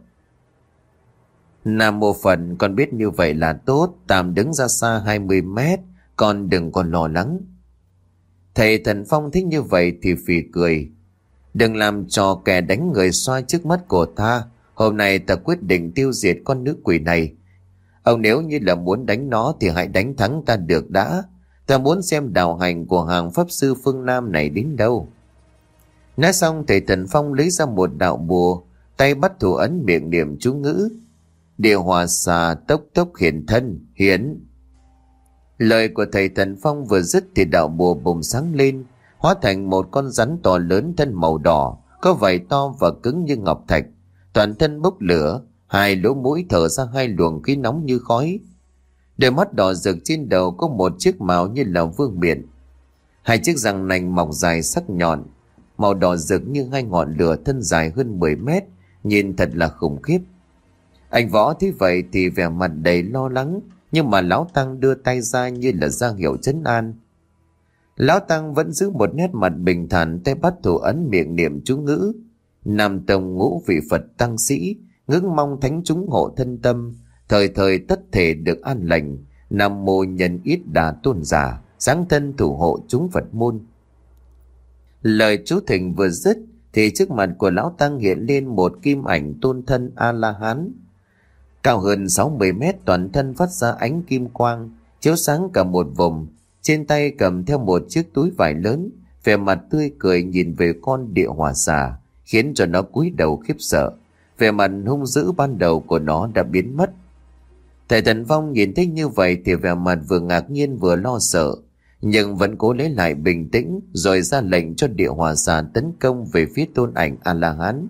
"Nam Mô Phật, con biết như vậy là tốt, tạm đứng ra xa hai mươi mét, con đừng còn lo lắng." Thầy Thần Phong thích như vậy thì phì cười: "Đừng làm trò kẻ đánh người xoay trước mắt của ta. Hôm nay ta quyết định tiêu diệt con nữ quỷ này. Ông nếu như là muốn đánh nó thì hãy đánh thắng ta được đã. Ta muốn xem đạo hành của hàng pháp sư phương Nam này đến đâu." Nói xong thầy Thần Phong lấy ra một đạo bùa, tay bắt thủ ấn, miệng niệm chú ngữ: "Địa hòa xà tốc tốc hiện thân, hiển." Lời của thầy Thần Phong vừa dứt thì đạo bùa bùng sáng lên, hóa thành một con rắn to lớn, thân màu đỏ, có vảy to và cứng như ngọc thạch, toàn thân bốc lửa, hai lỗ mũi thở ra hai luồng khí nóng như khói. Đôi mắt đỏ rực, trên đầu có một chiếc mào như là vương miện, hai chiếc răng nành mọc dài sắc nhọn, màu đỏ rực như hai ngọn lửa, thân dài hơn mười mét, nhìn thật là khủng khiếp. Anh Võ thấy vậy thì vẻ mặt đầy lo lắng, nhưng mà lão tăng đưa tay ra như là ra hiệu trấn an. Lão tăng vẫn giữ một nét mặt bình thản, tay bắt thủ ấn, miệng niệm chú ngữ: "Nam Tông ngũ vị Phật tăng sĩ, ngưỡng mong thánh chúng hộ thân tâm, thời thời tất thể được an lành. Nam Mô Nhân Yết Đà Tôn Giả, sáng thân thủ hộ chúng Phật môn." Lời chú thỉnh vừa dứt thì trước mặt của lão tăng hiện lên một kim ảnh tôn thân A-la-hán, cao hơn sáu mươi mét, toàn thân phát ra ánh kim quang, chiếu sáng cả một vùng. Trên tay cầm theo một chiếc túi vải lớn, vẻ mặt tươi cười nhìn về con địa hỏa xà, khiến cho nó cúi đầu khiếp sợ. Vẻ mặt hung dữ ban đầu của nó đã biến mất. Thầy Thần Phong nhìn thấy như vậy thì vẻ mặt vừa ngạc nhiên vừa lo sợ, nhưng vẫn cố lấy lại bình tĩnh, rồi ra lệnh cho địa hỏa xà tấn công về phía tôn ảnh A-la-hán.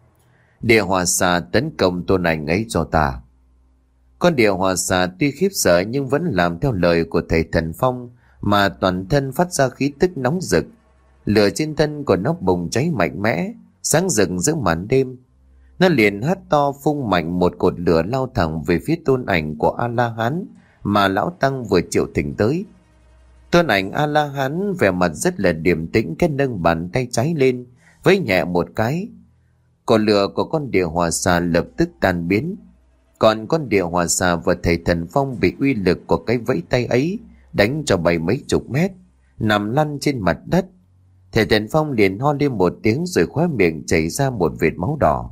Địa hỏa xà tấn công tôn ảnh ấy cho ta. Con địa hỏa xà tuy khiếp sợ nhưng vẫn làm theo lời của thầy Thần Phong, mà toàn thân phát ra khí tức nóng rực. Lửa trên thân của nó bùng cháy mạnh mẽ, sáng rực giữa màn đêm. Nó liền hét to phun mạnh một cột lửa lao thẳng về phía tôn ảnh của A-la-hán mà lão tăng vừa triệu thỉnh tới. Tôn ảnh A-la-hán vẻ mặt rất là điềm tĩnh, cái nâng bàn tay trái lên, vẫy nhẹ một cái. Cột lửa của con địa hỏa xà lập tức tan biến. Còn con địa hỏa xà và thầy Thần Phong bị uy lực của cái vẫy tay ấy đánh cho bay mấy chục mét, nằm lăn trên mặt đất. Thầy Thần Phong liền ho lên một tiếng rồi khóe miệng chảy ra một vệt máu đỏ.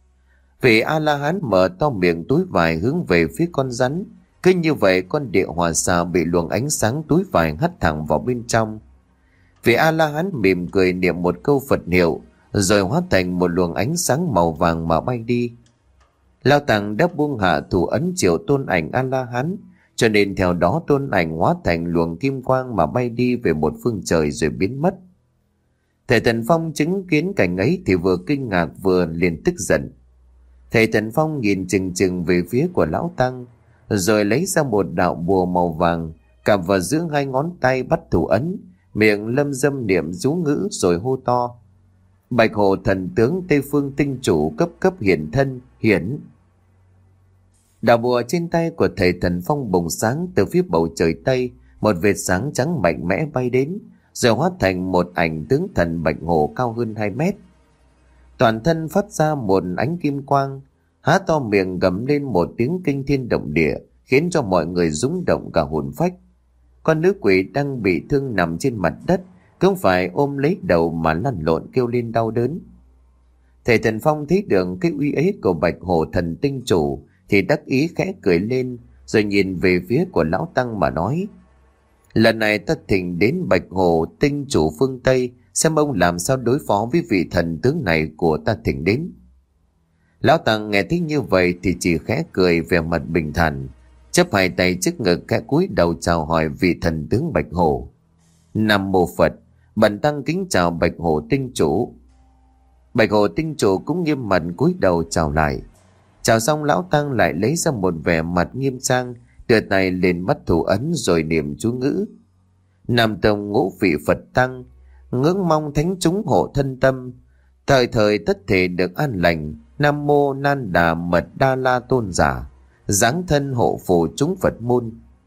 Vị A-la-hán mở to miệng túi vải hướng về phía con rắn. Cứ như vậy con địa hỏa xà bị luồng ánh sáng túi vải hắt thẳng vào bên trong. Vị A-la-hán mỉm cười niệm một câu Phật hiệu, rồi hóa thành một luồng ánh sáng màu vàng mà bay đi. Lão tăng đã buông hạ thủ ấn triệu tôn ảnh A-la-hán, cho nên theo đó tôn ảnh hóa thành luồng kim quang mà bay đi về một phương trời rồi biến mất. Thầy Thần Phong chứng kiến cảnh ấy thì vừa kinh ngạc vừa liền tức giận. Thầy Thần Phong nhìn chừng chừng về phía của lão tăng, rồi lấy ra một đạo bùa màu vàng, cắm vào giữa hai ngón tay bắt thủ ấn, miệng lâm dâm niệm chú ngữ rồi hô to: Bạch Hổ thần tướng Tây Phương tinh chủ cấp cấp hiển thân, hiển. Đạo bùa trên tay của thầy Thần Phong bùng sáng, từ phía bầu trời tây một vệt sáng trắng mạnh mẽ bay đến, rồi hóa thành một ảnh tướng thần Bạch Hổ cao hơn hai mét. Toàn thân phát ra một ánh kim quang, há to miệng gầm lên một tiếng kinh thiên động địa, khiến cho mọi người rung động cả hồn phách. Con nữ quỷ đang bị thương nằm trên mặt đất, cũng phải ôm lấy đầu mà lăn lộn kêu lên đau đớn. Thầy Thần Phong thấy được cái uy ấy của Bạch Hổ thần tinh chủ thì đắc ý khẽ cười lên, rồi nhìn về phía của lão tăng mà nói: Lần này ta thỉnh đến Bạch Hổ tinh chủ phương Tây, xem ông làm sao đối phó với vị thần tướng này của ta thỉnh đến. Lão tăng nghe thấy như vậy thì chỉ khẽ cười vẻ mặt bình thản, chắp hai tay trước ngực khẽ cúi đầu chào hỏi vị thần tướng Bạch Hổ. Nam mô Phật, bần tăng kính chào Bạch Hổ tinh chủ. Bạch Hổ tinh chủ cũng nghiêm mặt cúi đầu chào lại. Chào xong lão tăng lại lấy ra một vẻ mặt nghiêm trang, đưa tay lên bắt thủ ấn rồi niệm chú ngữ: Nam tông ngũ vị Phật tăng, ngưỡng mong thánh chúng hộ thân tâm, thời thời tất thể được an lành. Nam mô Nan Đà Mật Đa La tôn giả, giáng thân hộ phù chúng Phật môn.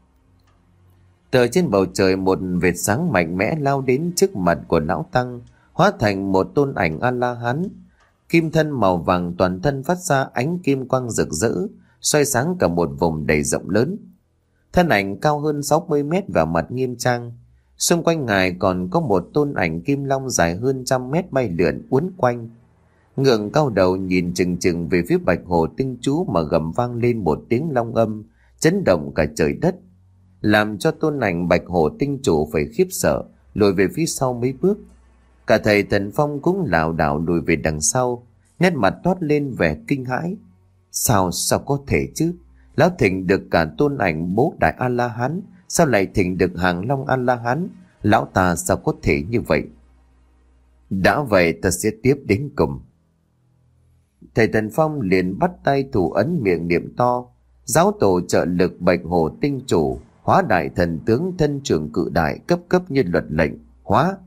Từ trên bầu trời một vệt sáng mạnh mẽ lao đến trước mặt của lão tăng, hóa thành một tôn ảnh A-la-hán, kim thân màu vàng, toàn thân phát ra ánh kim quang rực rỡ, soi sáng cả một vùng đầy rộng lớn. Thân ảnh cao hơn sáu mươi mét và mặt nghiêm trang. Xung quanh ngài còn có một tôn ảnh kim long dài hơn trăm mét bay lượn uốn quanh. Ngượng cao đầu nhìn chừng chừng về phía Bạch Hổ tinh chú mà gầm vang lên một tiếng long âm, chấn động cả trời đất, làm cho tôn ảnh Bạch Hổ tinh chủ phải khiếp sợ, lùi về phía sau mấy bước. Cả thầy Thần Phong cũng lảo đảo lùi về đằng sau, nét mặt toát lên vẻ kinh hãi. Sao sao có thể chứ? Lão thỉnh được cả tôn ảnh bố đại A-la-hán, sao lại thỉnh được hàng long A-la-hán? Lão ta sao có thể như vậy? Đã vậy ta sẽ tiếp đến cùng. Thầy Thần Phong liền bắt tay thủ ấn miệng niệm to: Giáo tổ trợ lực Bạch Hổ tinh chủ, hóa đại thần tướng thân trường cự đại, cấp cấp như luật lệnh, hóa.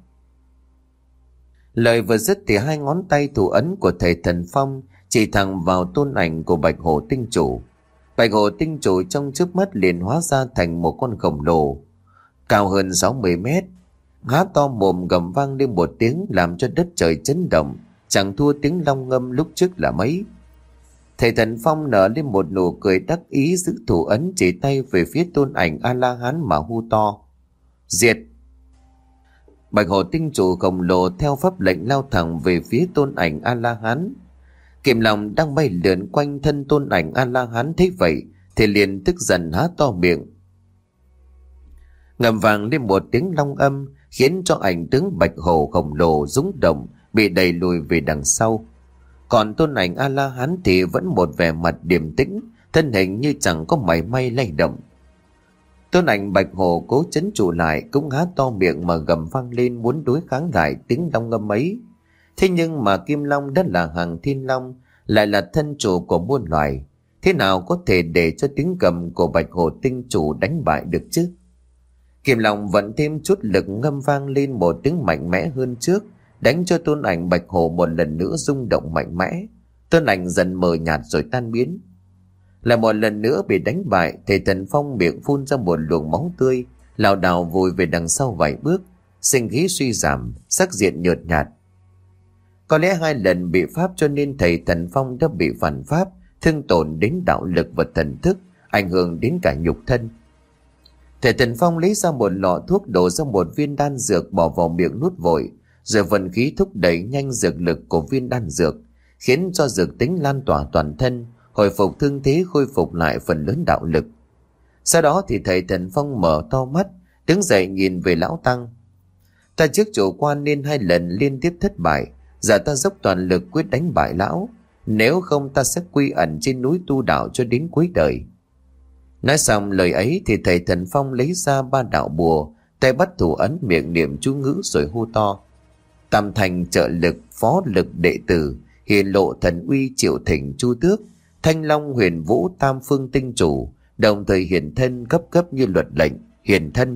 Lời vừa dứt thì hai ngón tay thủ ấn của thầy Thần Phong chỉ thẳng vào tôn ảnh của Bạch Hổ tinh chủ. Bạch Hổ tinh chủ trong chớp mắt liền hóa ra thành một con khổng lồ, cao hơn sáu mươi mét, há to mồm gầm vang lên một tiếng làm cho đất trời chấn động, chẳng thua tiếng long ngâm lúc trước là mấy. Thầy Thần Phong nở lên một nụ cười đắc ý, giữ thủ ấn chỉ tay về phía tôn ảnh A-la-hán mà hô to: Diệt! Bạch Hổ Tinh Chủ khổng lồ theo pháp lệnh lao thẳng về phía tôn ảnh A-la-hán. Kim Long đang bay lượn quanh thân tôn ảnh A-la-hán thấy vậy thì liền tức giận há to miệng, ngầm vang lên một tiếng long âm, khiến cho ảnh tướng Bạch Hổ khổng lồ rúng động, bị đẩy lùi về đằng sau. Còn tôn ảnh A-la-hán thì vẫn một vẻ mặt điềm tĩnh, thân hình như chẳng có mảy may lay động. Tôn ảnh Bạch Hổ cố trấn trụ lại, cũng há to miệng mà gầm vang lên muốn đối kháng lại tiếng long âm ấy. Thế nhưng mà Kim Long đã là hàng thiên long, lại là thân chủ của muôn loài, thế nào có thể để cho tiếng gầm của Bạch Hổ Tinh Chủ đánh bại được chứ? Kim Long vẫn thêm chút lực ngâm vang lên một tiếng mạnh mẽ hơn trước, đánh cho tôn ảnh Bạch Hổ một lần nữa rung động mạnh mẽ. Tôn ảnh dần mờ nhạt rồi tan biến. Lại một lần nữa bị đánh bại, Thầy Thần Phong miệng phun ra một luồng máu tươi, lảo đảo vùi về đằng sau vài bước, sinh khí suy giảm, sắc diện nhợt nhạt. Có lẽ hai lần bị pháp cho nên Thầy Thần Phong đã bị phản pháp, thương tổn đến đạo lực và thần thức, ảnh hưởng đến cả nhục thân. Thầy Thần Phong lấy ra một lọ thuốc, đổ ra một viên đan dược bỏ vào miệng nuốt vội, rồi vận khí thúc đẩy nhanh dược lực của viên đan dược, khiến cho dược tính lan tỏa toàn thân, hồi phục thương thế, khôi phục lại phần lớn đạo lực. Sau đó thì Thầy Thần Phong mở to mắt, đứng dậy nhìn về lão tăng. Ta trước chủ quan nên hai lần liên tiếp thất bại, giờ ta dốc toàn lực quyết đánh bại lão, nếu không ta sẽ quy ẩn trên núi tu đạo cho đến cuối đời. Nói xong lời ấy thì Thầy Thần Phong lấy ra ba đạo bùa, tay bắt thủ ấn, miệng niệm chú ngữ rồi hô to: Tam thành trợ lực, phó lực đệ tử, hiển lộ thần uy, triệu thỉnh chu tước, Thanh Long Huyền Vũ Tam Phương Tinh Chủ, đồng thời hiển thân cấp cấp như luật lệnh, hiển thân.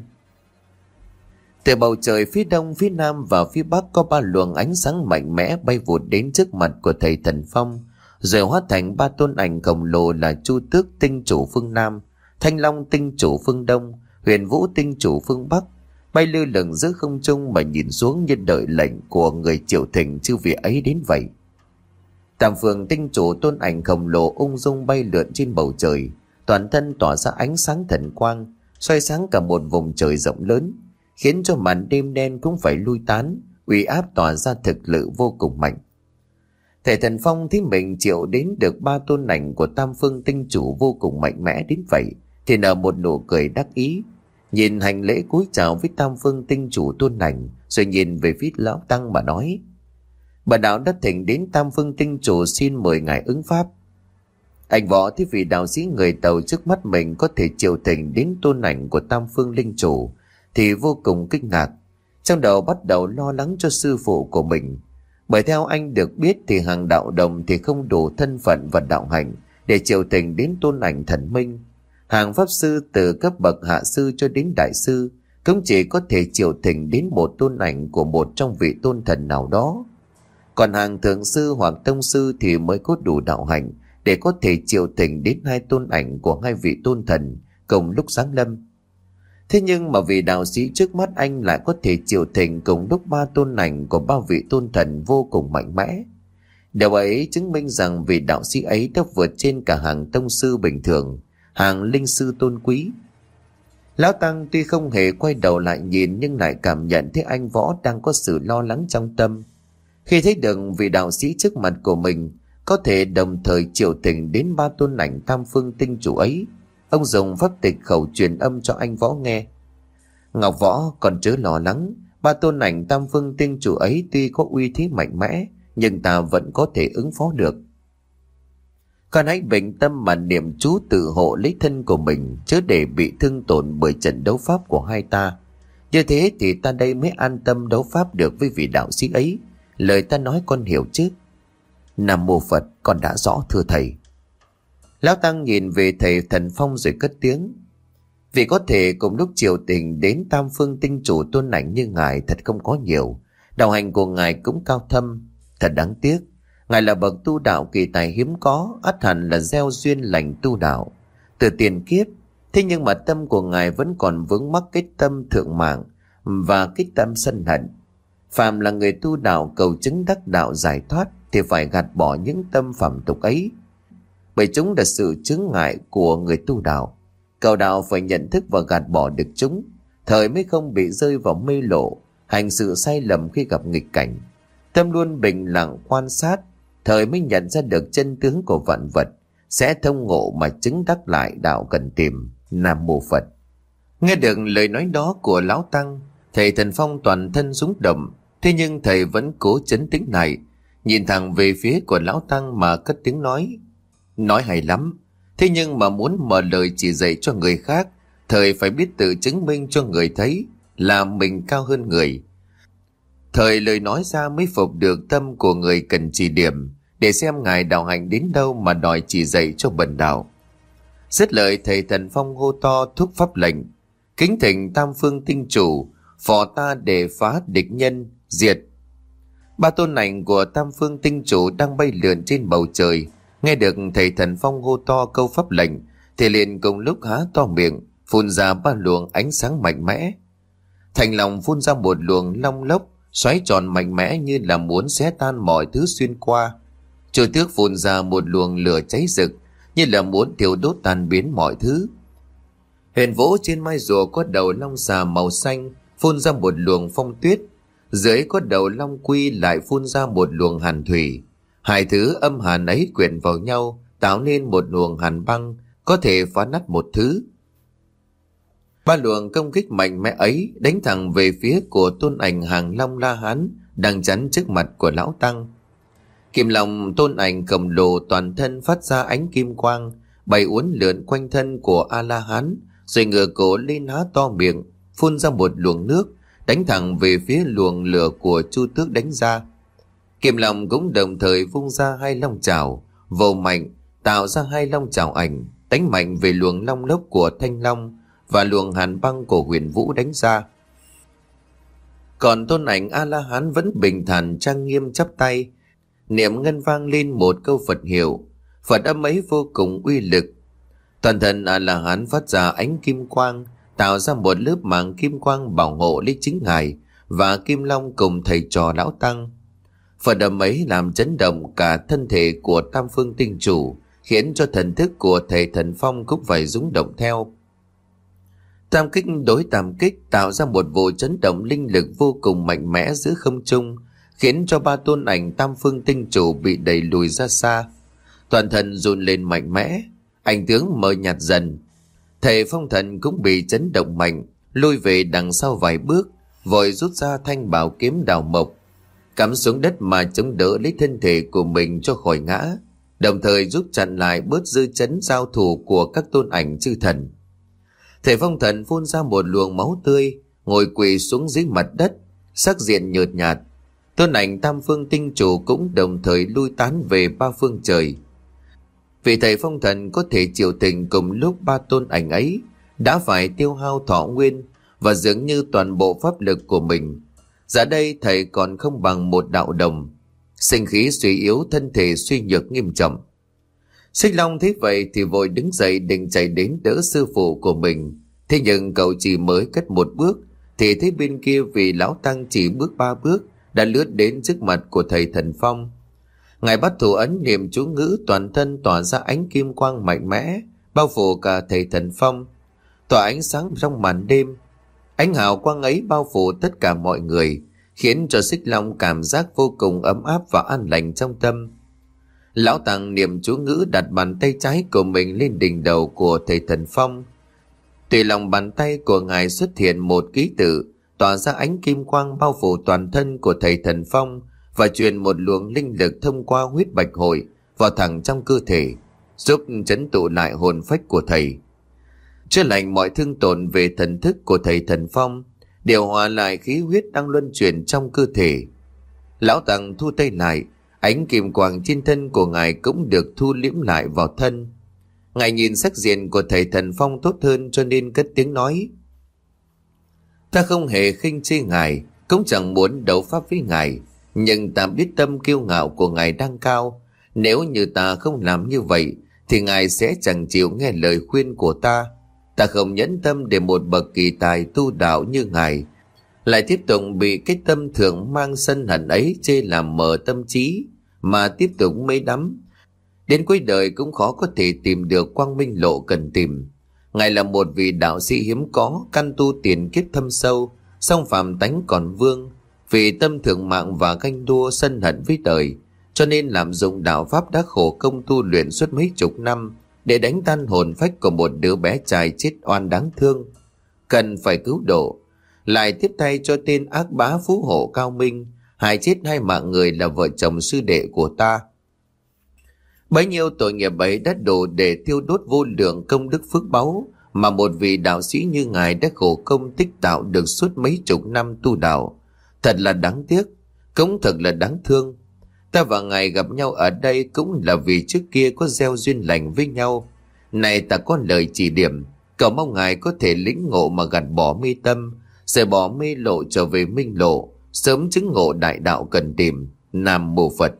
Từ bầu trời phía đông, phía nam và phía bắc có ba luồng ánh sáng mạnh mẽ bay vụt đến trước mặt của Thầy Thần Phong, rồi hóa thành ba tôn ảnh khổng lồ là Chu Tước Tinh Chủ phương Nam, Thanh Long Tinh Chủ phương Đông, Huyền Vũ Tinh Chủ phương Bắc, bay lơ lửng giữa không trung mà nhìn xuống như đợi lệnh của người triệu thỉnh chư vị ấy đến vậy. Tam Phương Tinh Chủ tôn ảnh khổng lồ ung dung bay lượn trên bầu trời, toàn thân tỏa ra ánh sáng thần quang, soi sáng cả một vùng trời rộng lớn, khiến cho màn đêm đen cũng phải lui tán, uy áp tỏa ra thực lực vô cùng mạnh. Thầy Thần Phong thấy mình triệu đến được ba tôn ảnh của Tam Phương Tinh Chủ vô cùng mạnh mẽ đến vậy, thì nở một nụ cười đắc ý, nhìn hành lễ cúi chào với Tam Phương Tinh Chủ tôn ảnh, rồi nhìn về phía lão tăng mà nói: Bần đạo đã thỉnh đến Tam Phương Tinh Chủ xin mời ngài ứng pháp. Anh Võ thấy vị đạo sĩ người Tàu trước mắt mình có thể triệu thỉnh đến tôn ảnh của Tam Phương Linh Chủ thì vô cùng kinh ngạc, trong đầu bắt đầu lo lắng cho sư phụ của mình. Bởi theo anh được biết thì hàng đạo đồng thì không đủ thân phận và đạo hạnh để triệu thỉnh đến tôn ảnh thần minh. Hàng pháp sư từ cấp bậc hạ sư cho đến đại sư cũng chỉ có thể triệu thỉnh đến một tôn ảnh của một trong vị tôn thần nào đó. Còn hàng thượng sư hoặc tông sư thì mới có đủ đạo hạnh để có thể triệu thỉnh đến hai tôn ảnh của hai vị tôn thần cùng lúc giáng lâm. Thế nhưng mà vì đạo sĩ trước mắt anh lại có thể triệu thỉnh cùng lúc ba tôn ảnh của ba vị tôn thần vô cùng mạnh mẽ. Điều ấy chứng minh rằng vị đạo sĩ ấy đã vượt trên cả hàng tông sư bình thường, hàng linh sư tôn quý. Lão Tăng tuy không hề quay đầu lại nhìn, nhưng lại cảm nhận thấy anh Võ đang có sự lo lắng trong tâm. Khi thấy được vị đạo sĩ trước mặt của mình có thể đồng thời triệu thỉnh đến ba tôn ảnh Tam Phương Tinh Chủ ấy, ông dùng pháp tịch khẩu truyền âm cho anh Võ nghe: Ngọc Võ, còn chớ lo lắng, ba tôn ảnh Tam Phương Tinh Chủ ấy tuy có uy thế mạnh mẽ, nhưng ta vẫn có thể ứng phó được. Con hãy bình tâm mà niệm chú tự hộ lấy thân của mình, chớ để bị thương tổn bởi trận đấu pháp của hai ta. Như thế thì ta đây mới an tâm đấu pháp được với vị đạo sĩ ấy. Lời ta nói con hiểu chứ? Nam mô Phật, con đã rõ thưa thầy. Lão Tăng nhìn về Thầy Thần Phong rồi cất tiếng: Vì có thể cùng lúc triệu tình đến Tam Phương Tinh Chủ tôn ảnh như ngài thật không có nhiều. Đạo hành của ngài cũng cao thâm. Thật đáng tiếc, ngài là bậc tu đạo kỳ tài hiếm có, ắt hẳn là gieo duyên lành tu đạo từ tiền kiếp. Thế nhưng mà tâm của ngài vẫn còn vướng mắc cái tâm thượng mạng và cái tâm sân hận. Phàm là người tu đạo cầu chứng đắc đạo giải thoát thì phải gạt bỏ những tâm phạm tục ấy, bởi chúng là sự chướng ngại của người tu đạo. Cầu đạo phải nhận thức và gạt bỏ được chúng, thời mới không bị rơi vào mê lộ, hành sự sai lầm khi gặp nghịch cảnh. Tâm luôn bình lặng quan sát, thời mới nhận ra được chân tướng của vạn vật, sẽ thông ngộ mà chứng đắc lại đạo cần tìm. Nam mô Phật. Nghe được lời nói đó của lão tăng, thầy Thần Phong toàn thân rúng động. Thế nhưng thầy vẫn cố trấn tĩnh lại, nhìn thẳng về phía của lão tăng mà cất tiếng nói: nói hay lắm, thế nhưng mà muốn mở lời chỉ dạy cho người khác, thời phải biết tự chứng minh cho người thấy là mình cao hơn người. Thời lời nói ra mới phục được tâm của người cần chỉ điểm, để xem ngài đạo hạnh đến đâu mà đòi chỉ dạy cho bần đạo. Dứt lời, thầy Thần Phong hô to thúc pháp lệnh: kính thỉnh Tam Phương Tinh Chủ phò ta để phá địch nhân, diệt. Ba tôn ảnh của Tam Phương Tinh Chủ đang bay lượn trên bầu trời, nghe được thầy Thần Phong hô to câu pháp lệnh thì liền cùng lúc há to miệng, phun ra ba luồng ánh sáng mạnh mẽ. Thành lòng phun ra một luồng long lốc xoáy tròn mạnh mẽ như là muốn xé tan mọi thứ xuyên qua. Chu Tước phun ra một luồng lửa cháy rực như là muốn thiêu đốt tan biến mọi thứ. Huyền Vũ trên mai rùa có đầu long xà màu xanh phun ra một luồng phong tuyết, dưới có đầu long quy lại phun ra một luồng hàn thủy. Hai thứ âm hàn ấy quyện vào nhau tạo nên một luồng hàn băng có thể phá nát một thứ. Ba luồng công kích mạnh mẽ ấy đánh thẳng về phía của tôn ảnh Hàng Long La Hán đang chắn trước mặt của lão tăng. Kim Long tôn ảnh khổng lồ toàn thân phát ra ánh kim quang, bay uốn lượn quanh thân của A La Hán, rồi ngửa cổ lên há to miệng, phun ra một luồng nước đánh thẳng về phía luồng lửa của Chu Tước đánh ra. Kim Long cũng đồng thời vung ra hai long chảo, vồ mạnh tạo ra hai long chảo ảnh đánh mạnh về luồng long lốc của Thanh Long và luồng hàn băng của Huyền Vũ đánh ra. Còn tôn ảnh A La Hán vẫn bình thản trang nghiêm chắp tay, niệm ngân vang lên một câu Phật hiệu. Phật âm ấy vô cùng uy lực. Toàn thân A La Hán phát ra ánh kim quang, tạo ra một lớp màng kim quang bảo hộ lấy chính ngài và Kim Long cùng thầy trò lão tăng. Phật âm ấy làm chấn động cả thân thể của Tam Phương Tinh Chủ, khiến cho thần thức của thầy Thần Phong cũng phải rung động theo. Tam kích đối tam kích tạo ra một vụ chấn động linh lực vô cùng mạnh mẽ giữa không trung, khiến cho ba tôn ảnh Tam Phương Tinh Chủ bị đẩy lùi ra xa. Toàn thân run lên mạnh mẽ, ảnh tướng mờ nhạt dần. Thầy Phong Thần cũng bị chấn động mạnh, lùi về đằng sau vài bước, vội rút ra thanh bảo kiếm đào mộc, cắm xuống đất mà chống đỡ lấy thân thể của mình cho khỏi ngã, đồng thời giúp chặn lại bớt dư chấn giao thủ của các tôn ảnh chư thần. Thầy Phong Thần phun ra một luồng máu tươi, ngồi quỳ xuống dưới mặt đất, sắc diện nhợt nhạt. Tôn ảnh Tam Phương Tinh Chủ cũng đồng thời lui tán về ba phương trời. Vì thầy Phong Thần có thể chịu tình cùng lúc ba tôn ảnh ấy đã phải tiêu hao thọ nguyên và dường như toàn bộ pháp lực của mình. Giờ đây thầy còn không bằng một đạo đồng, sinh khí suy yếu, thân thể suy nhược nghiêm trọng. Xích Long thấy vậy thì vội đứng dậy định chạy đến đỡ sư phụ của mình. Thế nhưng cậu chỉ mới cất một bước thì thấy bên kia vì lão tăng chỉ bước ba bước đã lướt đến trước mặt của thầy Thần Phong. Ngài bắt thủ ấn niệm chú ngữ, toàn thân tỏa ra ánh kim quang mạnh mẽ, bao phủ cả thầy Thần Phong, tỏa ánh sáng trong màn đêm. Ánh hào quang ấy bao phủ tất cả mọi người, khiến cho Xích Long cảm giác vô cùng ấm áp và an lành trong tâm. Lão tăng niệm chú ngữ, đặt bàn tay trái của mình lên đỉnh đầu của thầy Thần Phong. Từ lòng bàn tay của ngài xuất hiện một ký tự, tỏa ra ánh kim quang bao phủ toàn thân của thầy Thần Phong và truyền một luồng linh lực thông qua huyết bạch hội vào thẳng trong cơ thể, giúp trấn tụ lại hồn phách của thầy, chữa lành mọi thương tổn về thần thức của thầy Thần Phong, điều hòa lại khí huyết đang luân chuyển trong cơ thể. Lão tăng thu tay lại, ánh kim quang trên thân của ngài cũng được thu liễm lại vào thân. Ngài nhìn sắc diện của thầy Thần Phong tốt hơn cho nên cất tiếng nói: ta không hề khinh chê ngài, cũng chẳng muốn đấu pháp với ngài, nhưng ta biết tâm kiêu ngạo của ngài đang cao. Nếu như ta không làm như vậy thì ngài sẽ chẳng chịu nghe lời khuyên của ta. Ta không nhẫn tâm để một bậc kỳ tài tu đạo như ngài lại tiếp tục bị cái tâm thường mang sân hận ấy chê làm mờ tâm trí, mà tiếp tục mê đắm. Đến cuối đời cũng khó có thể tìm được quang minh lộ cần tìm. Ngài là một vị đạo sĩ hiếm có, căn tu tiền kiếp thâm sâu, song phàm tánh còn vương, vì tâm thượng mạng và ganh đua sân hận với đời, cho nên làm dụng đạo pháp đã khổ công tu luyện suốt mấy chục năm để đánh tan hồn phách của một đứa bé trai chết oan đáng thương, cần phải cứu độ. Lại tiếp tay cho tên ác bá phú hộ Cao Minh hại chết hai mạng người là vợ chồng sư đệ của ta. Bấy nhiêu tội nghiệp ấy đã đủ để tiêu đốt vô lượng công đức phước báu mà một vị đạo sĩ như ngài đã khổ công tích tạo được suốt mấy chục năm tu đạo. Thật là đáng tiếc, cũng thật là đáng thương. Ta và ngài gặp nhau ở đây cũng là vì trước kia có gieo duyên lành với nhau. Này ta có lời chỉ điểm, cầu mong ngài có thể lĩnh ngộ mà gạt bỏ mê tâm, rời bỏ mê lộ trở về minh lộ, sớm chứng ngộ đại đạo cần tìm. Nam mô Phật.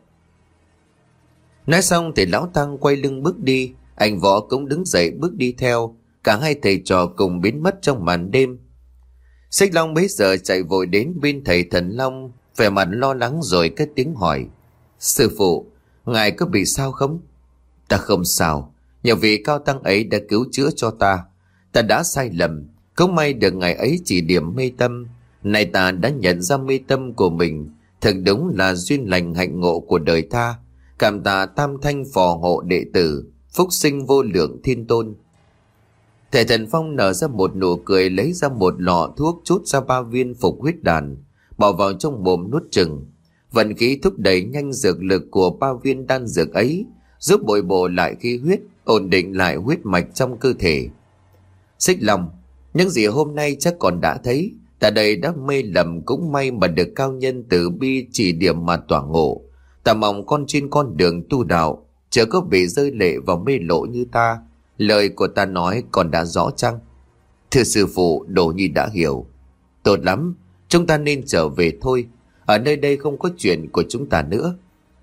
Nói xong thì lão tăng quay lưng bước đi, anh Võ cũng đứng dậy bước đi theo. Cả hai thầy trò cùng biến mất trong màn đêm. Xích Long bấy giờ chạy vội đến bên thầy Thần Long, vẻ mặt lo lắng rồi cất tiếng hỏi: Sư phụ, ngài có bị sao không? Ta không sao, nhờ vị cao tăng ấy đã cứu chữa cho ta. Ta đã sai lầm, cũng may được ngài ấy chỉ điểm mê tâm. Này ta đã nhận ra mê tâm của mình, thật đúng là duyên lành hạnh ngộ của đời ta. Cảm tạ tam thanh phò hộ đệ tử, phúc sinh vô lượng thiên tôn. Thầy Thần Phong nở ra một nụ cười, lấy ra một lọ thuốc, chút ra ba viên phục huyết đàn, bỏ vào trong mồm nuốt chừng. Vận khí thúc đẩy nhanh dược lực của ba viên đan dược ấy, giúp bồi bổ lại khí huyết, ổn định lại huyết mạch trong cơ thể. Xích Long, những gì hôm nay chắc còn đã thấy, ta đây đã mê lầm, cũng may mà được cao nhân từ bi chỉ điểm mà tỏa ngộ. Ta mong con trên con đường tu đạo chớ có bị rơi lệ vào mê lộ như ta. Lời của ta nói còn đã rõ chăng? Thưa sư phụ, Đồ Nhi đã hiểu. Tốt lắm, chúng ta nên trở về thôi. Ở nơi đây không có chuyện của chúng ta nữa.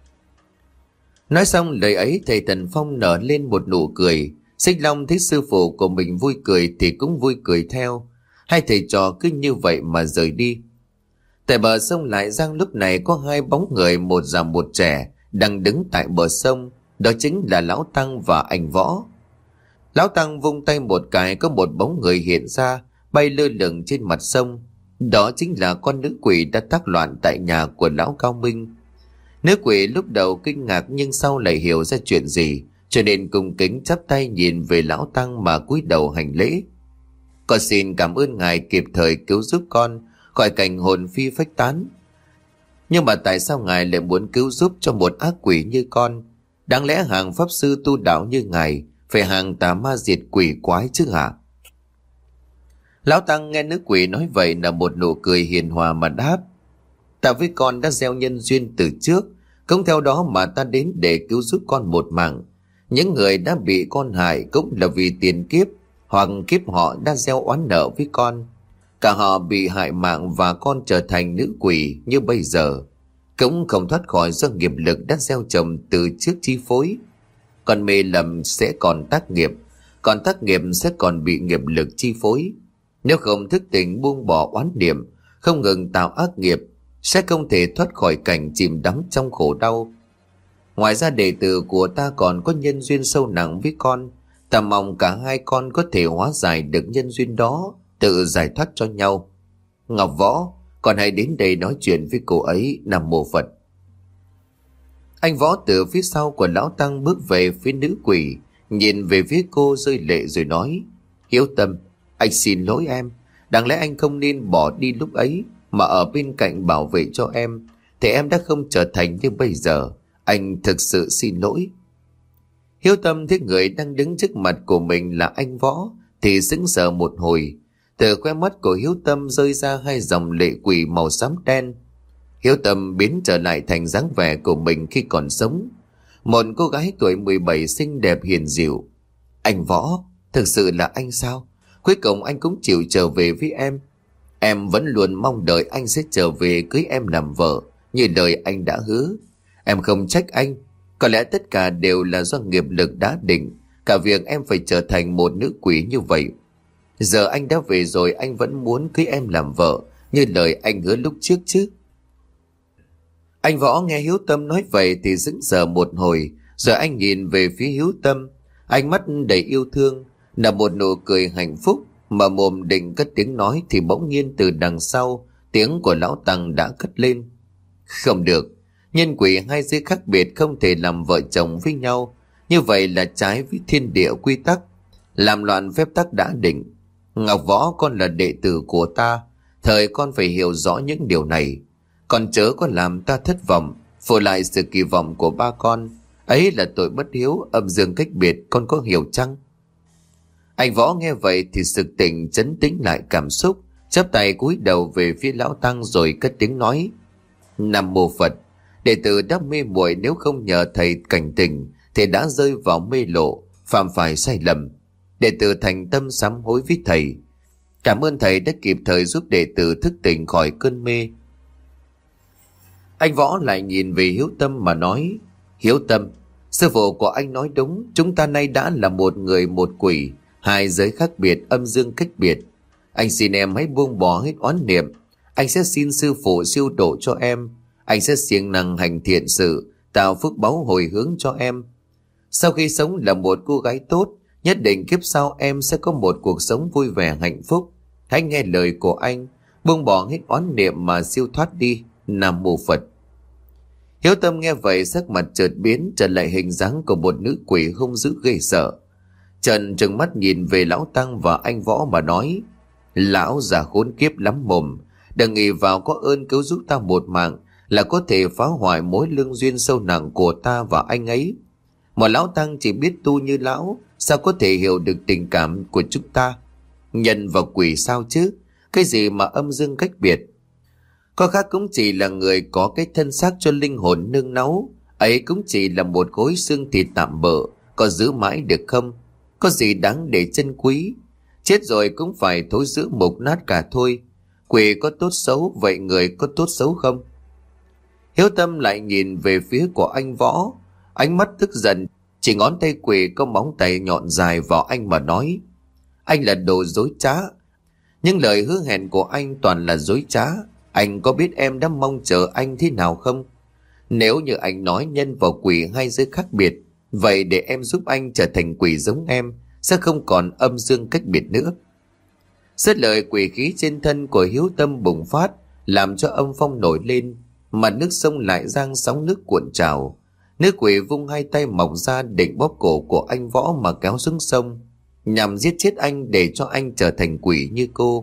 Nói xong lời ấy, thầy Thần Phong nở lên một nụ cười. Xích Long thấy sư phụ của mình vui cười thì cũng vui cười theo. Hai thầy trò cứ như vậy mà rời đi. Tại bờ sông Lại Giang lúc này có hai bóng người, một già một trẻ, đang đứng tại bờ sông. Đó chính là Lão Tăng và anh Võ. Lão Tăng vung tay một cái, có một bóng người hiện ra, bay lơ lửng trên mặt sông. Đó chính là con nữ quỷ đã tác loạn tại nhà của Lão Cao Minh. Nữ quỷ lúc đầu kinh ngạc nhưng sau lại hiểu ra chuyện gì, cho nên cung kính chắp tay nhìn về Lão Tăng mà cúi đầu hành lễ. Con xin cảm ơn ngài kịp thời cứu giúp con khỏi cảnh hồn phi phách tán. Nhưng mà tại sao ngài lại muốn cứu giúp cho một ác quỷ như con? Đáng lẽ hàng pháp sư tu đạo như ngài phải hàng tà ma diệt quỷ quái chứ hả? Lão Tăng nghe nữ quỷ nói vậy là một nụ cười hiền hòa mà đáp: Ta với con đã gieo nhân duyên từ trước, cũng theo đó mà ta đến để cứu giúp con một mạng. Những người đã bị con hại cũng là vì tiền kiếp hoặc kiếp họ đã gieo oán nợ với con. Cả họ bị hại mạng và con trở thành nữ quỷ như bây giờ, cũng không thoát khỏi do nghiệp lực đã gieo trồng từ trước chi phối. Còn mê lầm sẽ còn tác nghiệp, còn tác nghiệp sẽ còn bị nghiệp lực chi phối. Nếu không thức tỉnh buông bỏ oán niệm, không ngừng tạo ác nghiệp, sẽ không thể thoát khỏi cảnh chìm đắm trong khổ đau. Ngoài ra đệ tử của ta còn có nhân duyên sâu nặng với con. Ta mong cả hai con có thể hóa giải được nhân duyên đó, tự giải thoát cho nhau. Ngọc Võ, con hãy đến đây nói chuyện với cô ấy. Nam mô Phật. Anh Võ từ phía sau của Lão Tăng bước về phía nữ quỷ, nhìn về phía cô rơi lệ rồi nói: Hiếu Tâm, anh xin lỗi em. Đáng lẽ anh không nên bỏ đi lúc ấy, mà ở bên cạnh bảo vệ cho em, thì em đã không trở thành như bây giờ. Anh thực sự xin lỗi. Hiếu Tâm thấy người đang đứng trước mặt của mình là anh Võ thì sững sờ một hồi. Từ khóe mắt của Hiếu Tâm rơi ra hai dòng lệ quỷ màu xám đen. Hiếu Tâm biến trở lại thành dáng vẻ của mình khi còn sống, một cô gái tuổi mười bảy xinh đẹp hiền dịu. Anh Võ, thực sự là anh sao? Cuối cùng anh cũng chịu trở về với em. Em vẫn luôn mong đợi anh sẽ trở về cưới em làm vợ như lời anh đã hứa. Em không trách anh, có lẽ tất cả đều là do nghiệp lực đã định, cả việc em phải trở thành một nữ quỷ như vậy. Giờ anh đã về rồi, anh vẫn muốn cưới em làm vợ như lời anh hứa lúc trước chứ. Anh Võ nghe Hiếu Tâm nói vậy thì sững sờ một hồi, rồi anh nhìn về phía Hiếu Tâm, ánh mắt đầy yêu thương, là một nụ cười hạnh phúc. Mà mồm định cất tiếng nói thì bỗng nhiên từ đằng sau tiếng của lão Tăng đã cất lên. Không được, nhân quỷ hai giới khác biệt không thể làm vợ chồng với nhau, như vậy là trái với thiên địa quy tắc, làm loạn phép tắc đã định. Ngọc Võ, con là đệ tử của ta, thời con phải hiểu rõ những điều này. Con chớ có làm ta thất vọng, phụ lại sự kỳ vọng của ba con. Ấy là tội bất hiếu, âm dương cách biệt, con có hiểu chăng? Anh Võ nghe vậy thì sực tỉnh, trấn tĩnh lại cảm xúc, chắp tay cúi đầu về phía lão Tăng rồi cất tiếng nói: Nam mô Phật. Đệ tử đã mê muội, nếu không nhờ thầy cảnh tỉnh thì đã rơi vào mê lộ, phạm phải sai lầm. Đệ tử thành tâm sám hối với thầy. Cảm ơn thầy đã kịp thời giúp đệ tử thức tỉnh khỏi cơn mê. Anh Võ lại nhìn về Hiếu Tâm mà nói: Hiếu Tâm, sư phụ của anh nói đúng, chúng ta nay đã là một người một quỷ, hai giới khác biệt, âm dương cách biệt. Anh xin em hãy buông bỏ hết oán niệm. Anh sẽ xin sư phụ siêu độ cho em. Anh sẽ siêng năng hành thiện sự, tạo phước báu hồi hướng cho em. Sau khi sống là một cô gái tốt, nhất định kiếp sau em sẽ có một cuộc sống vui vẻ hạnh phúc. Hãy nghe lời của anh, buông bỏ hết oán niệm mà siêu thoát đi. Nam mô Phật. Hiếu Tâm nghe vậy sắc mặt chợt biến, trở lại hình dáng của một nữ quỷ hung dữ ghê sợ. Trần trừng mắt nhìn về lão Tăng và anh Võ mà nói: Lão già khốn kiếp lắm mồm, đừng nghĩ vào có ơn cứu giúp ta một mạng là có thể phá hoại mối lương duyên sâu nặng của ta và anh ấy. Một lão Tăng chỉ biết tu như lão, sao có thể hiểu được tình cảm của chúng ta? Nhân và quỷ sao chứ? Cái gì mà âm dương cách biệt? Có khác cũng chỉ là người có cái thân xác cho linh hồn nương náu, ấy cũng chỉ là một khối xương thịt tạm bợ, có giữ mãi được không? Có gì đáng để trân quý? Chết rồi cũng phải thối rữa mục nát cả thôi. Quỷ có tốt xấu, vậy người có tốt xấu không? Hiếu Tâm lại nhìn về phía của anh Võ, ánh mắt tức giận, chỉ ngón tay quỷ có móng tay nhọn dài vào anh mà nói: Anh là đồ dối trá. Những lời hứa hẹn của anh toàn là dối trá. Anh có biết em đã mong chờ anh thế nào không? Nếu như anh nói nhân và quỷ hai giới khác biệt, vậy để em giúp anh trở thành quỷ giống em, sẽ không còn âm dương cách biệt nữa. Dứt lời, quỷ khí trên thân của Hiếu Tâm bùng phát, làm cho âm phong nổi lên, mặt nước sông lại giang sóng nước cuộn trào. Nữ quỷ vung hai tay mọc ra định bóp cổ của anh Võ mà kéo xuống sông, nhằm giết chết anh để cho anh trở thành quỷ như cô.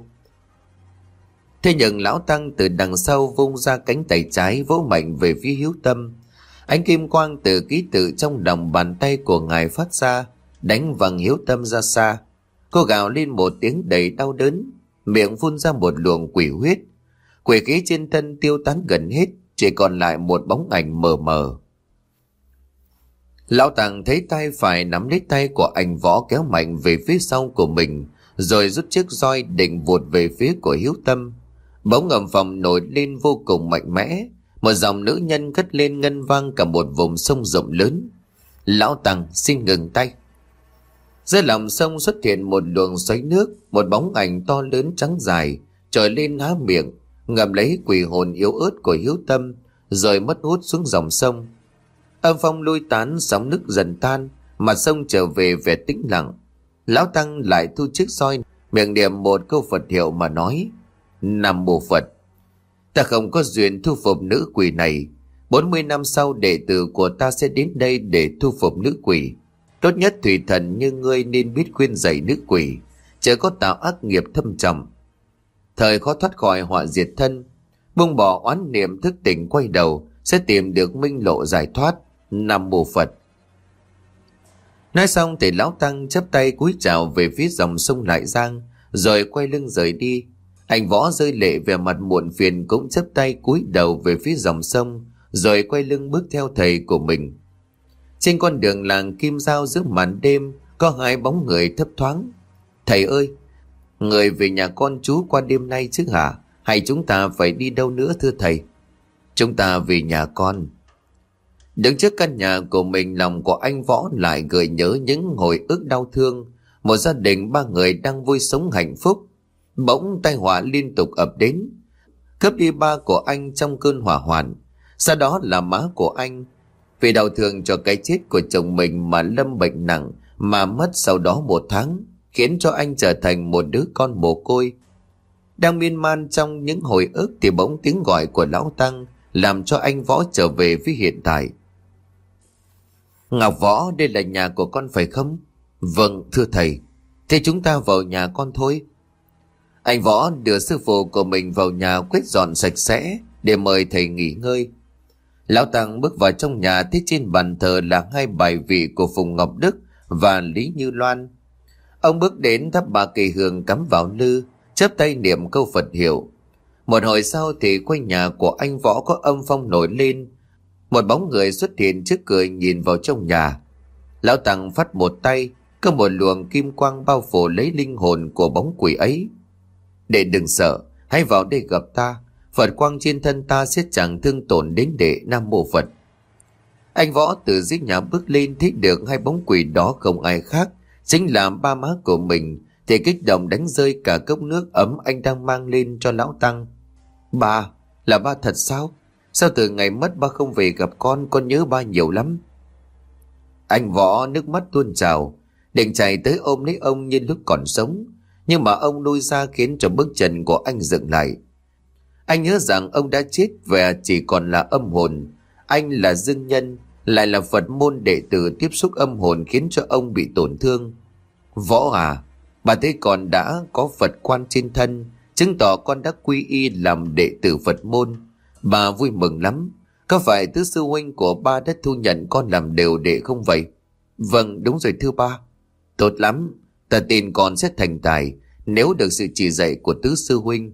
Thế nhưng lão Tăng từ đằng sau vung ra cánh tay trái vỗ mạnh về phía Hiếu Tâm. Ánh kim quang từ ký tự trong lòng bàn tay của ngài phát ra, đánh văng Hiếu Tâm ra xa. Cô gào lên một tiếng đầy đau đớn, miệng phun ra một luồng quỷ huyết. Quỷ khí trên thân tiêu tán gần hết, chỉ còn lại một bóng ảnh mờ mờ. Lão Tăng thấy tay phải nắm lấy tay của anh Võ kéo mạnh về phía sau của mình, rồi rút chiếc roi định vụt về phía của Hiếu Tâm. Bỗng ngầm phòng nổi lên vô cùng mạnh mẽ, một dòng nữ nhân cất lên ngân vang cả một vùng sông rộng lớn. Lão Tăng xin ngừng tay. Dưới lòng sông xuất hiện một luồng xoáy nước, một bóng ảnh to lớn trắng dài trồi lên há miệng, ngậm lấy quỷ hồn yếu ớt của Hiếu Tâm, rồi mất hút xuống dòng sông. Âm phong lui tán, sóng nước dần tan, mặt sông trở về vẻ tĩnh lặng. Lão Tăng lại thu chiếc roi, miệng niệm một câu Phật hiệu mà nói: Nam mô Phật. Ta không có duyên thu phục nữ quỷ này. Bốn mươi năm sau đệ tử của ta sẽ đến đây để thu phục nữ quỷ. Tốt nhất thủy thần như ngươi nên biết khuyên dạy nữ quỷ, chớ có tạo ác nghiệp thâm trầm. Thời khó thoát khỏi họa diệt thân, buông bỏ oán niệm thức tỉnh quay đầu sẽ tìm được minh lộ giải thoát. Nam mô Phật. Nói xong thì lão Tăng chắp tay cúi chào về phía dòng sông Lại Giang, rồi quay lưng rời đi. Anh Võ rơi lệ về mặt muộn phiền cũng chắp tay cúi đầu về phía dòng sông, rồi quay lưng bước theo thầy của mình. Trên con đường làng Kim Giao giữa màn đêm có hai bóng người thấp thoáng. Thầy ơi, người về nhà con chú qua đêm nay chứ hả? Hay chúng ta phải đi đâu nữa thưa thầy? Chúng ta về nhà con. Đứng trước căn nhà của mình, lòng của anh Võ lại gợi nhớ những hồi ức đau thương. Một gia đình ba người đang vui sống hạnh phúc, bỗng tai họa liên tục ập đến, cướp đi ba của anh trong cơn hỏa hoạn. Sau đó là má của anh, vì đau thương cho cái chết của chồng mình mà lâm bệnh nặng, mà mất sau đó một tháng. khiến cho anh trở thành một đứa con mồ côi. Đang miên man trong những hồi ức thì bỗng tiếng gọi của lão Tăng làm cho anh Võ trở về với hiện tại. Ngọc Võ, đây là nhà của con phải không? Vâng, thưa thầy. Thế chúng ta vào nhà con thôi. Anh Võ đưa sư phụ của mình vào nhà quét dọn sạch sẽ để mời thầy nghỉ ngơi. Lão Tăng bước vào trong nhà, thấy trên bàn thờ là hai bài vị của Phùng Ngọc Đức và Lý Như Loan. Ông bước đến thắp ba cây hương cắm vào lư, chắp tay niệm câu Phật hiệu. Một hồi sau thì quanh nhà của anh Võ có âm phong nổi lên. Một bóng người xuất hiện trước cửa nhìn vào trong nhà. Lão Tăng phất một tay, có một luồng kim quang bao phủ lấy linh hồn của bóng quỷ ấy. Đệ đừng sợ, hãy vào đây gặp ta. Phật quang trên thân ta sẽ chẳng thương tổn đến đệ. Nam mô Phật. Anh Võ từ dưới nhà bước lên, thấy được hai bóng quỷ đó không ai khác chính là ba má của mình, thì kích động đánh rơi cả cốc nước ấm anh đang mang lên cho lão Tăng. Ba, là ba thật sao? Sao từ ngày mất ba không về gặp con, con nhớ ba nhiều lắm. Anh Võ nước mắt tuôn trào, định chạy tới ôm lấy ông như lúc còn sống, nhưng mà ông lui ra khiến cho bước chân của anh dừng lại. Anh nhớ rằng ông đã chết và chỉ còn là âm hồn. Anh là dương nhân, lại là Phật môn đệ tử, tiếp xúc âm hồn khiến cho ông bị tổn thương. Võ à, bà thấy con đã có Phật quan trên thân, chứng tỏ con đã quy y làm đệ tử Phật môn. Bà vui mừng lắm. Có phải tứ sư huynh của ba đã thu nhận con làm đều đệ không vậy? Vâng, đúng rồi thưa ba. Tốt lắm, ta tin con sẽ thành tài nếu được sự chỉ dạy của tứ sư huynh.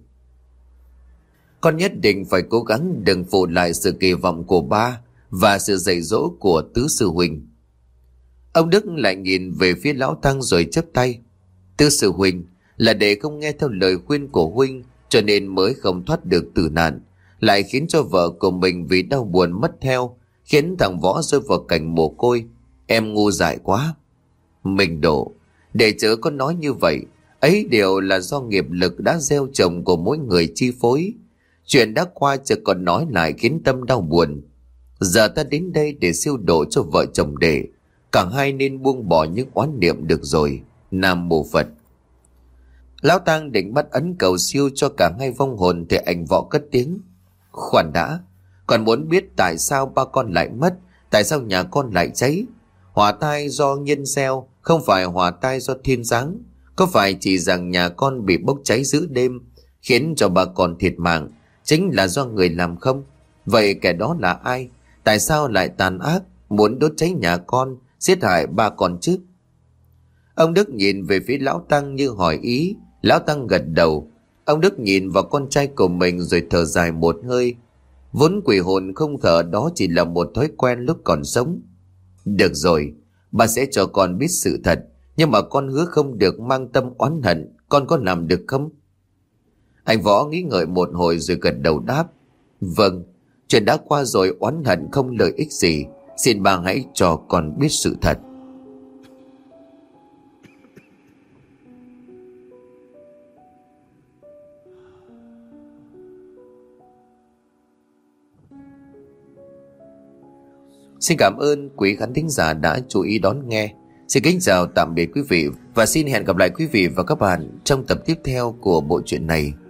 Con nhất định phải cố gắng đừng phụ lại sự kỳ vọng của ba và sự dạy dỗ của tứ sư huynh. Ông Đức lại nhìn về phía lão Tăng rồi chắp tay. Tứ sư huynh, là để không nghe theo lời khuyên của huynh cho nên mới không thoát được tử nạn, lại khiến cho vợ của mình vì đau buồn mất theo, khiến thằng Võ rơi vào cảnh mồ côi. Em ngu dại quá. Mình đổ, để chớ có nói như vậy. Ấy đều là do nghiệp lực đã gieo trồng của mỗi người chi phối. Chuyện đã qua chợt còn nói lại khiến tâm đau buồn. Giờ ta đến đây để siêu độ cho vợ chồng đệ, cả hai nên buông bỏ những oán niệm được rồi. Nam mô Phật. Lão Tăng định bắt ấn cầu siêu cho cả hai vong hồn thì anh Võ cất tiếng. Khoan đã, còn muốn biết tại sao ba con lại mất, tại sao nhà con lại cháy? Hỏa tai do nhân gieo, không phải hỏa tai do thiên giáng. Có phải chỉ rằng nhà con bị bốc cháy giữa đêm khiến cho ba con thiệt mạng chính là do người làm không? Vậy kẻ đó là ai? Tại sao lại tàn ác muốn đốt cháy nhà con, giết hại ba con chứ? Ông Đức nhìn về phía lão Tăng như hỏi ý. Lão Tăng gật đầu. Ông Đức nhìn vào con trai của mình rồi thở dài một hơi. Vốn quỷ hồn không thở đó chỉ là một thói quen lúc còn sống. Được rồi, bà sẽ cho con biết sự thật, nhưng mà con hứa không được mang tâm oán hận. Con có làm được không? Anh Võ nghĩ ngợi một hồi rồi gật đầu đáp. Vâng, chuyện đã qua rồi, oán hận không lợi ích gì. Xin bà hãy cho con biết sự thật. Xin cảm ơn quý khán thính giả đã chú ý đón nghe. Xin kính chào tạm biệt quý vị và xin hẹn gặp lại quý vị và các bạn trong tập tiếp theo của bộ truyện này.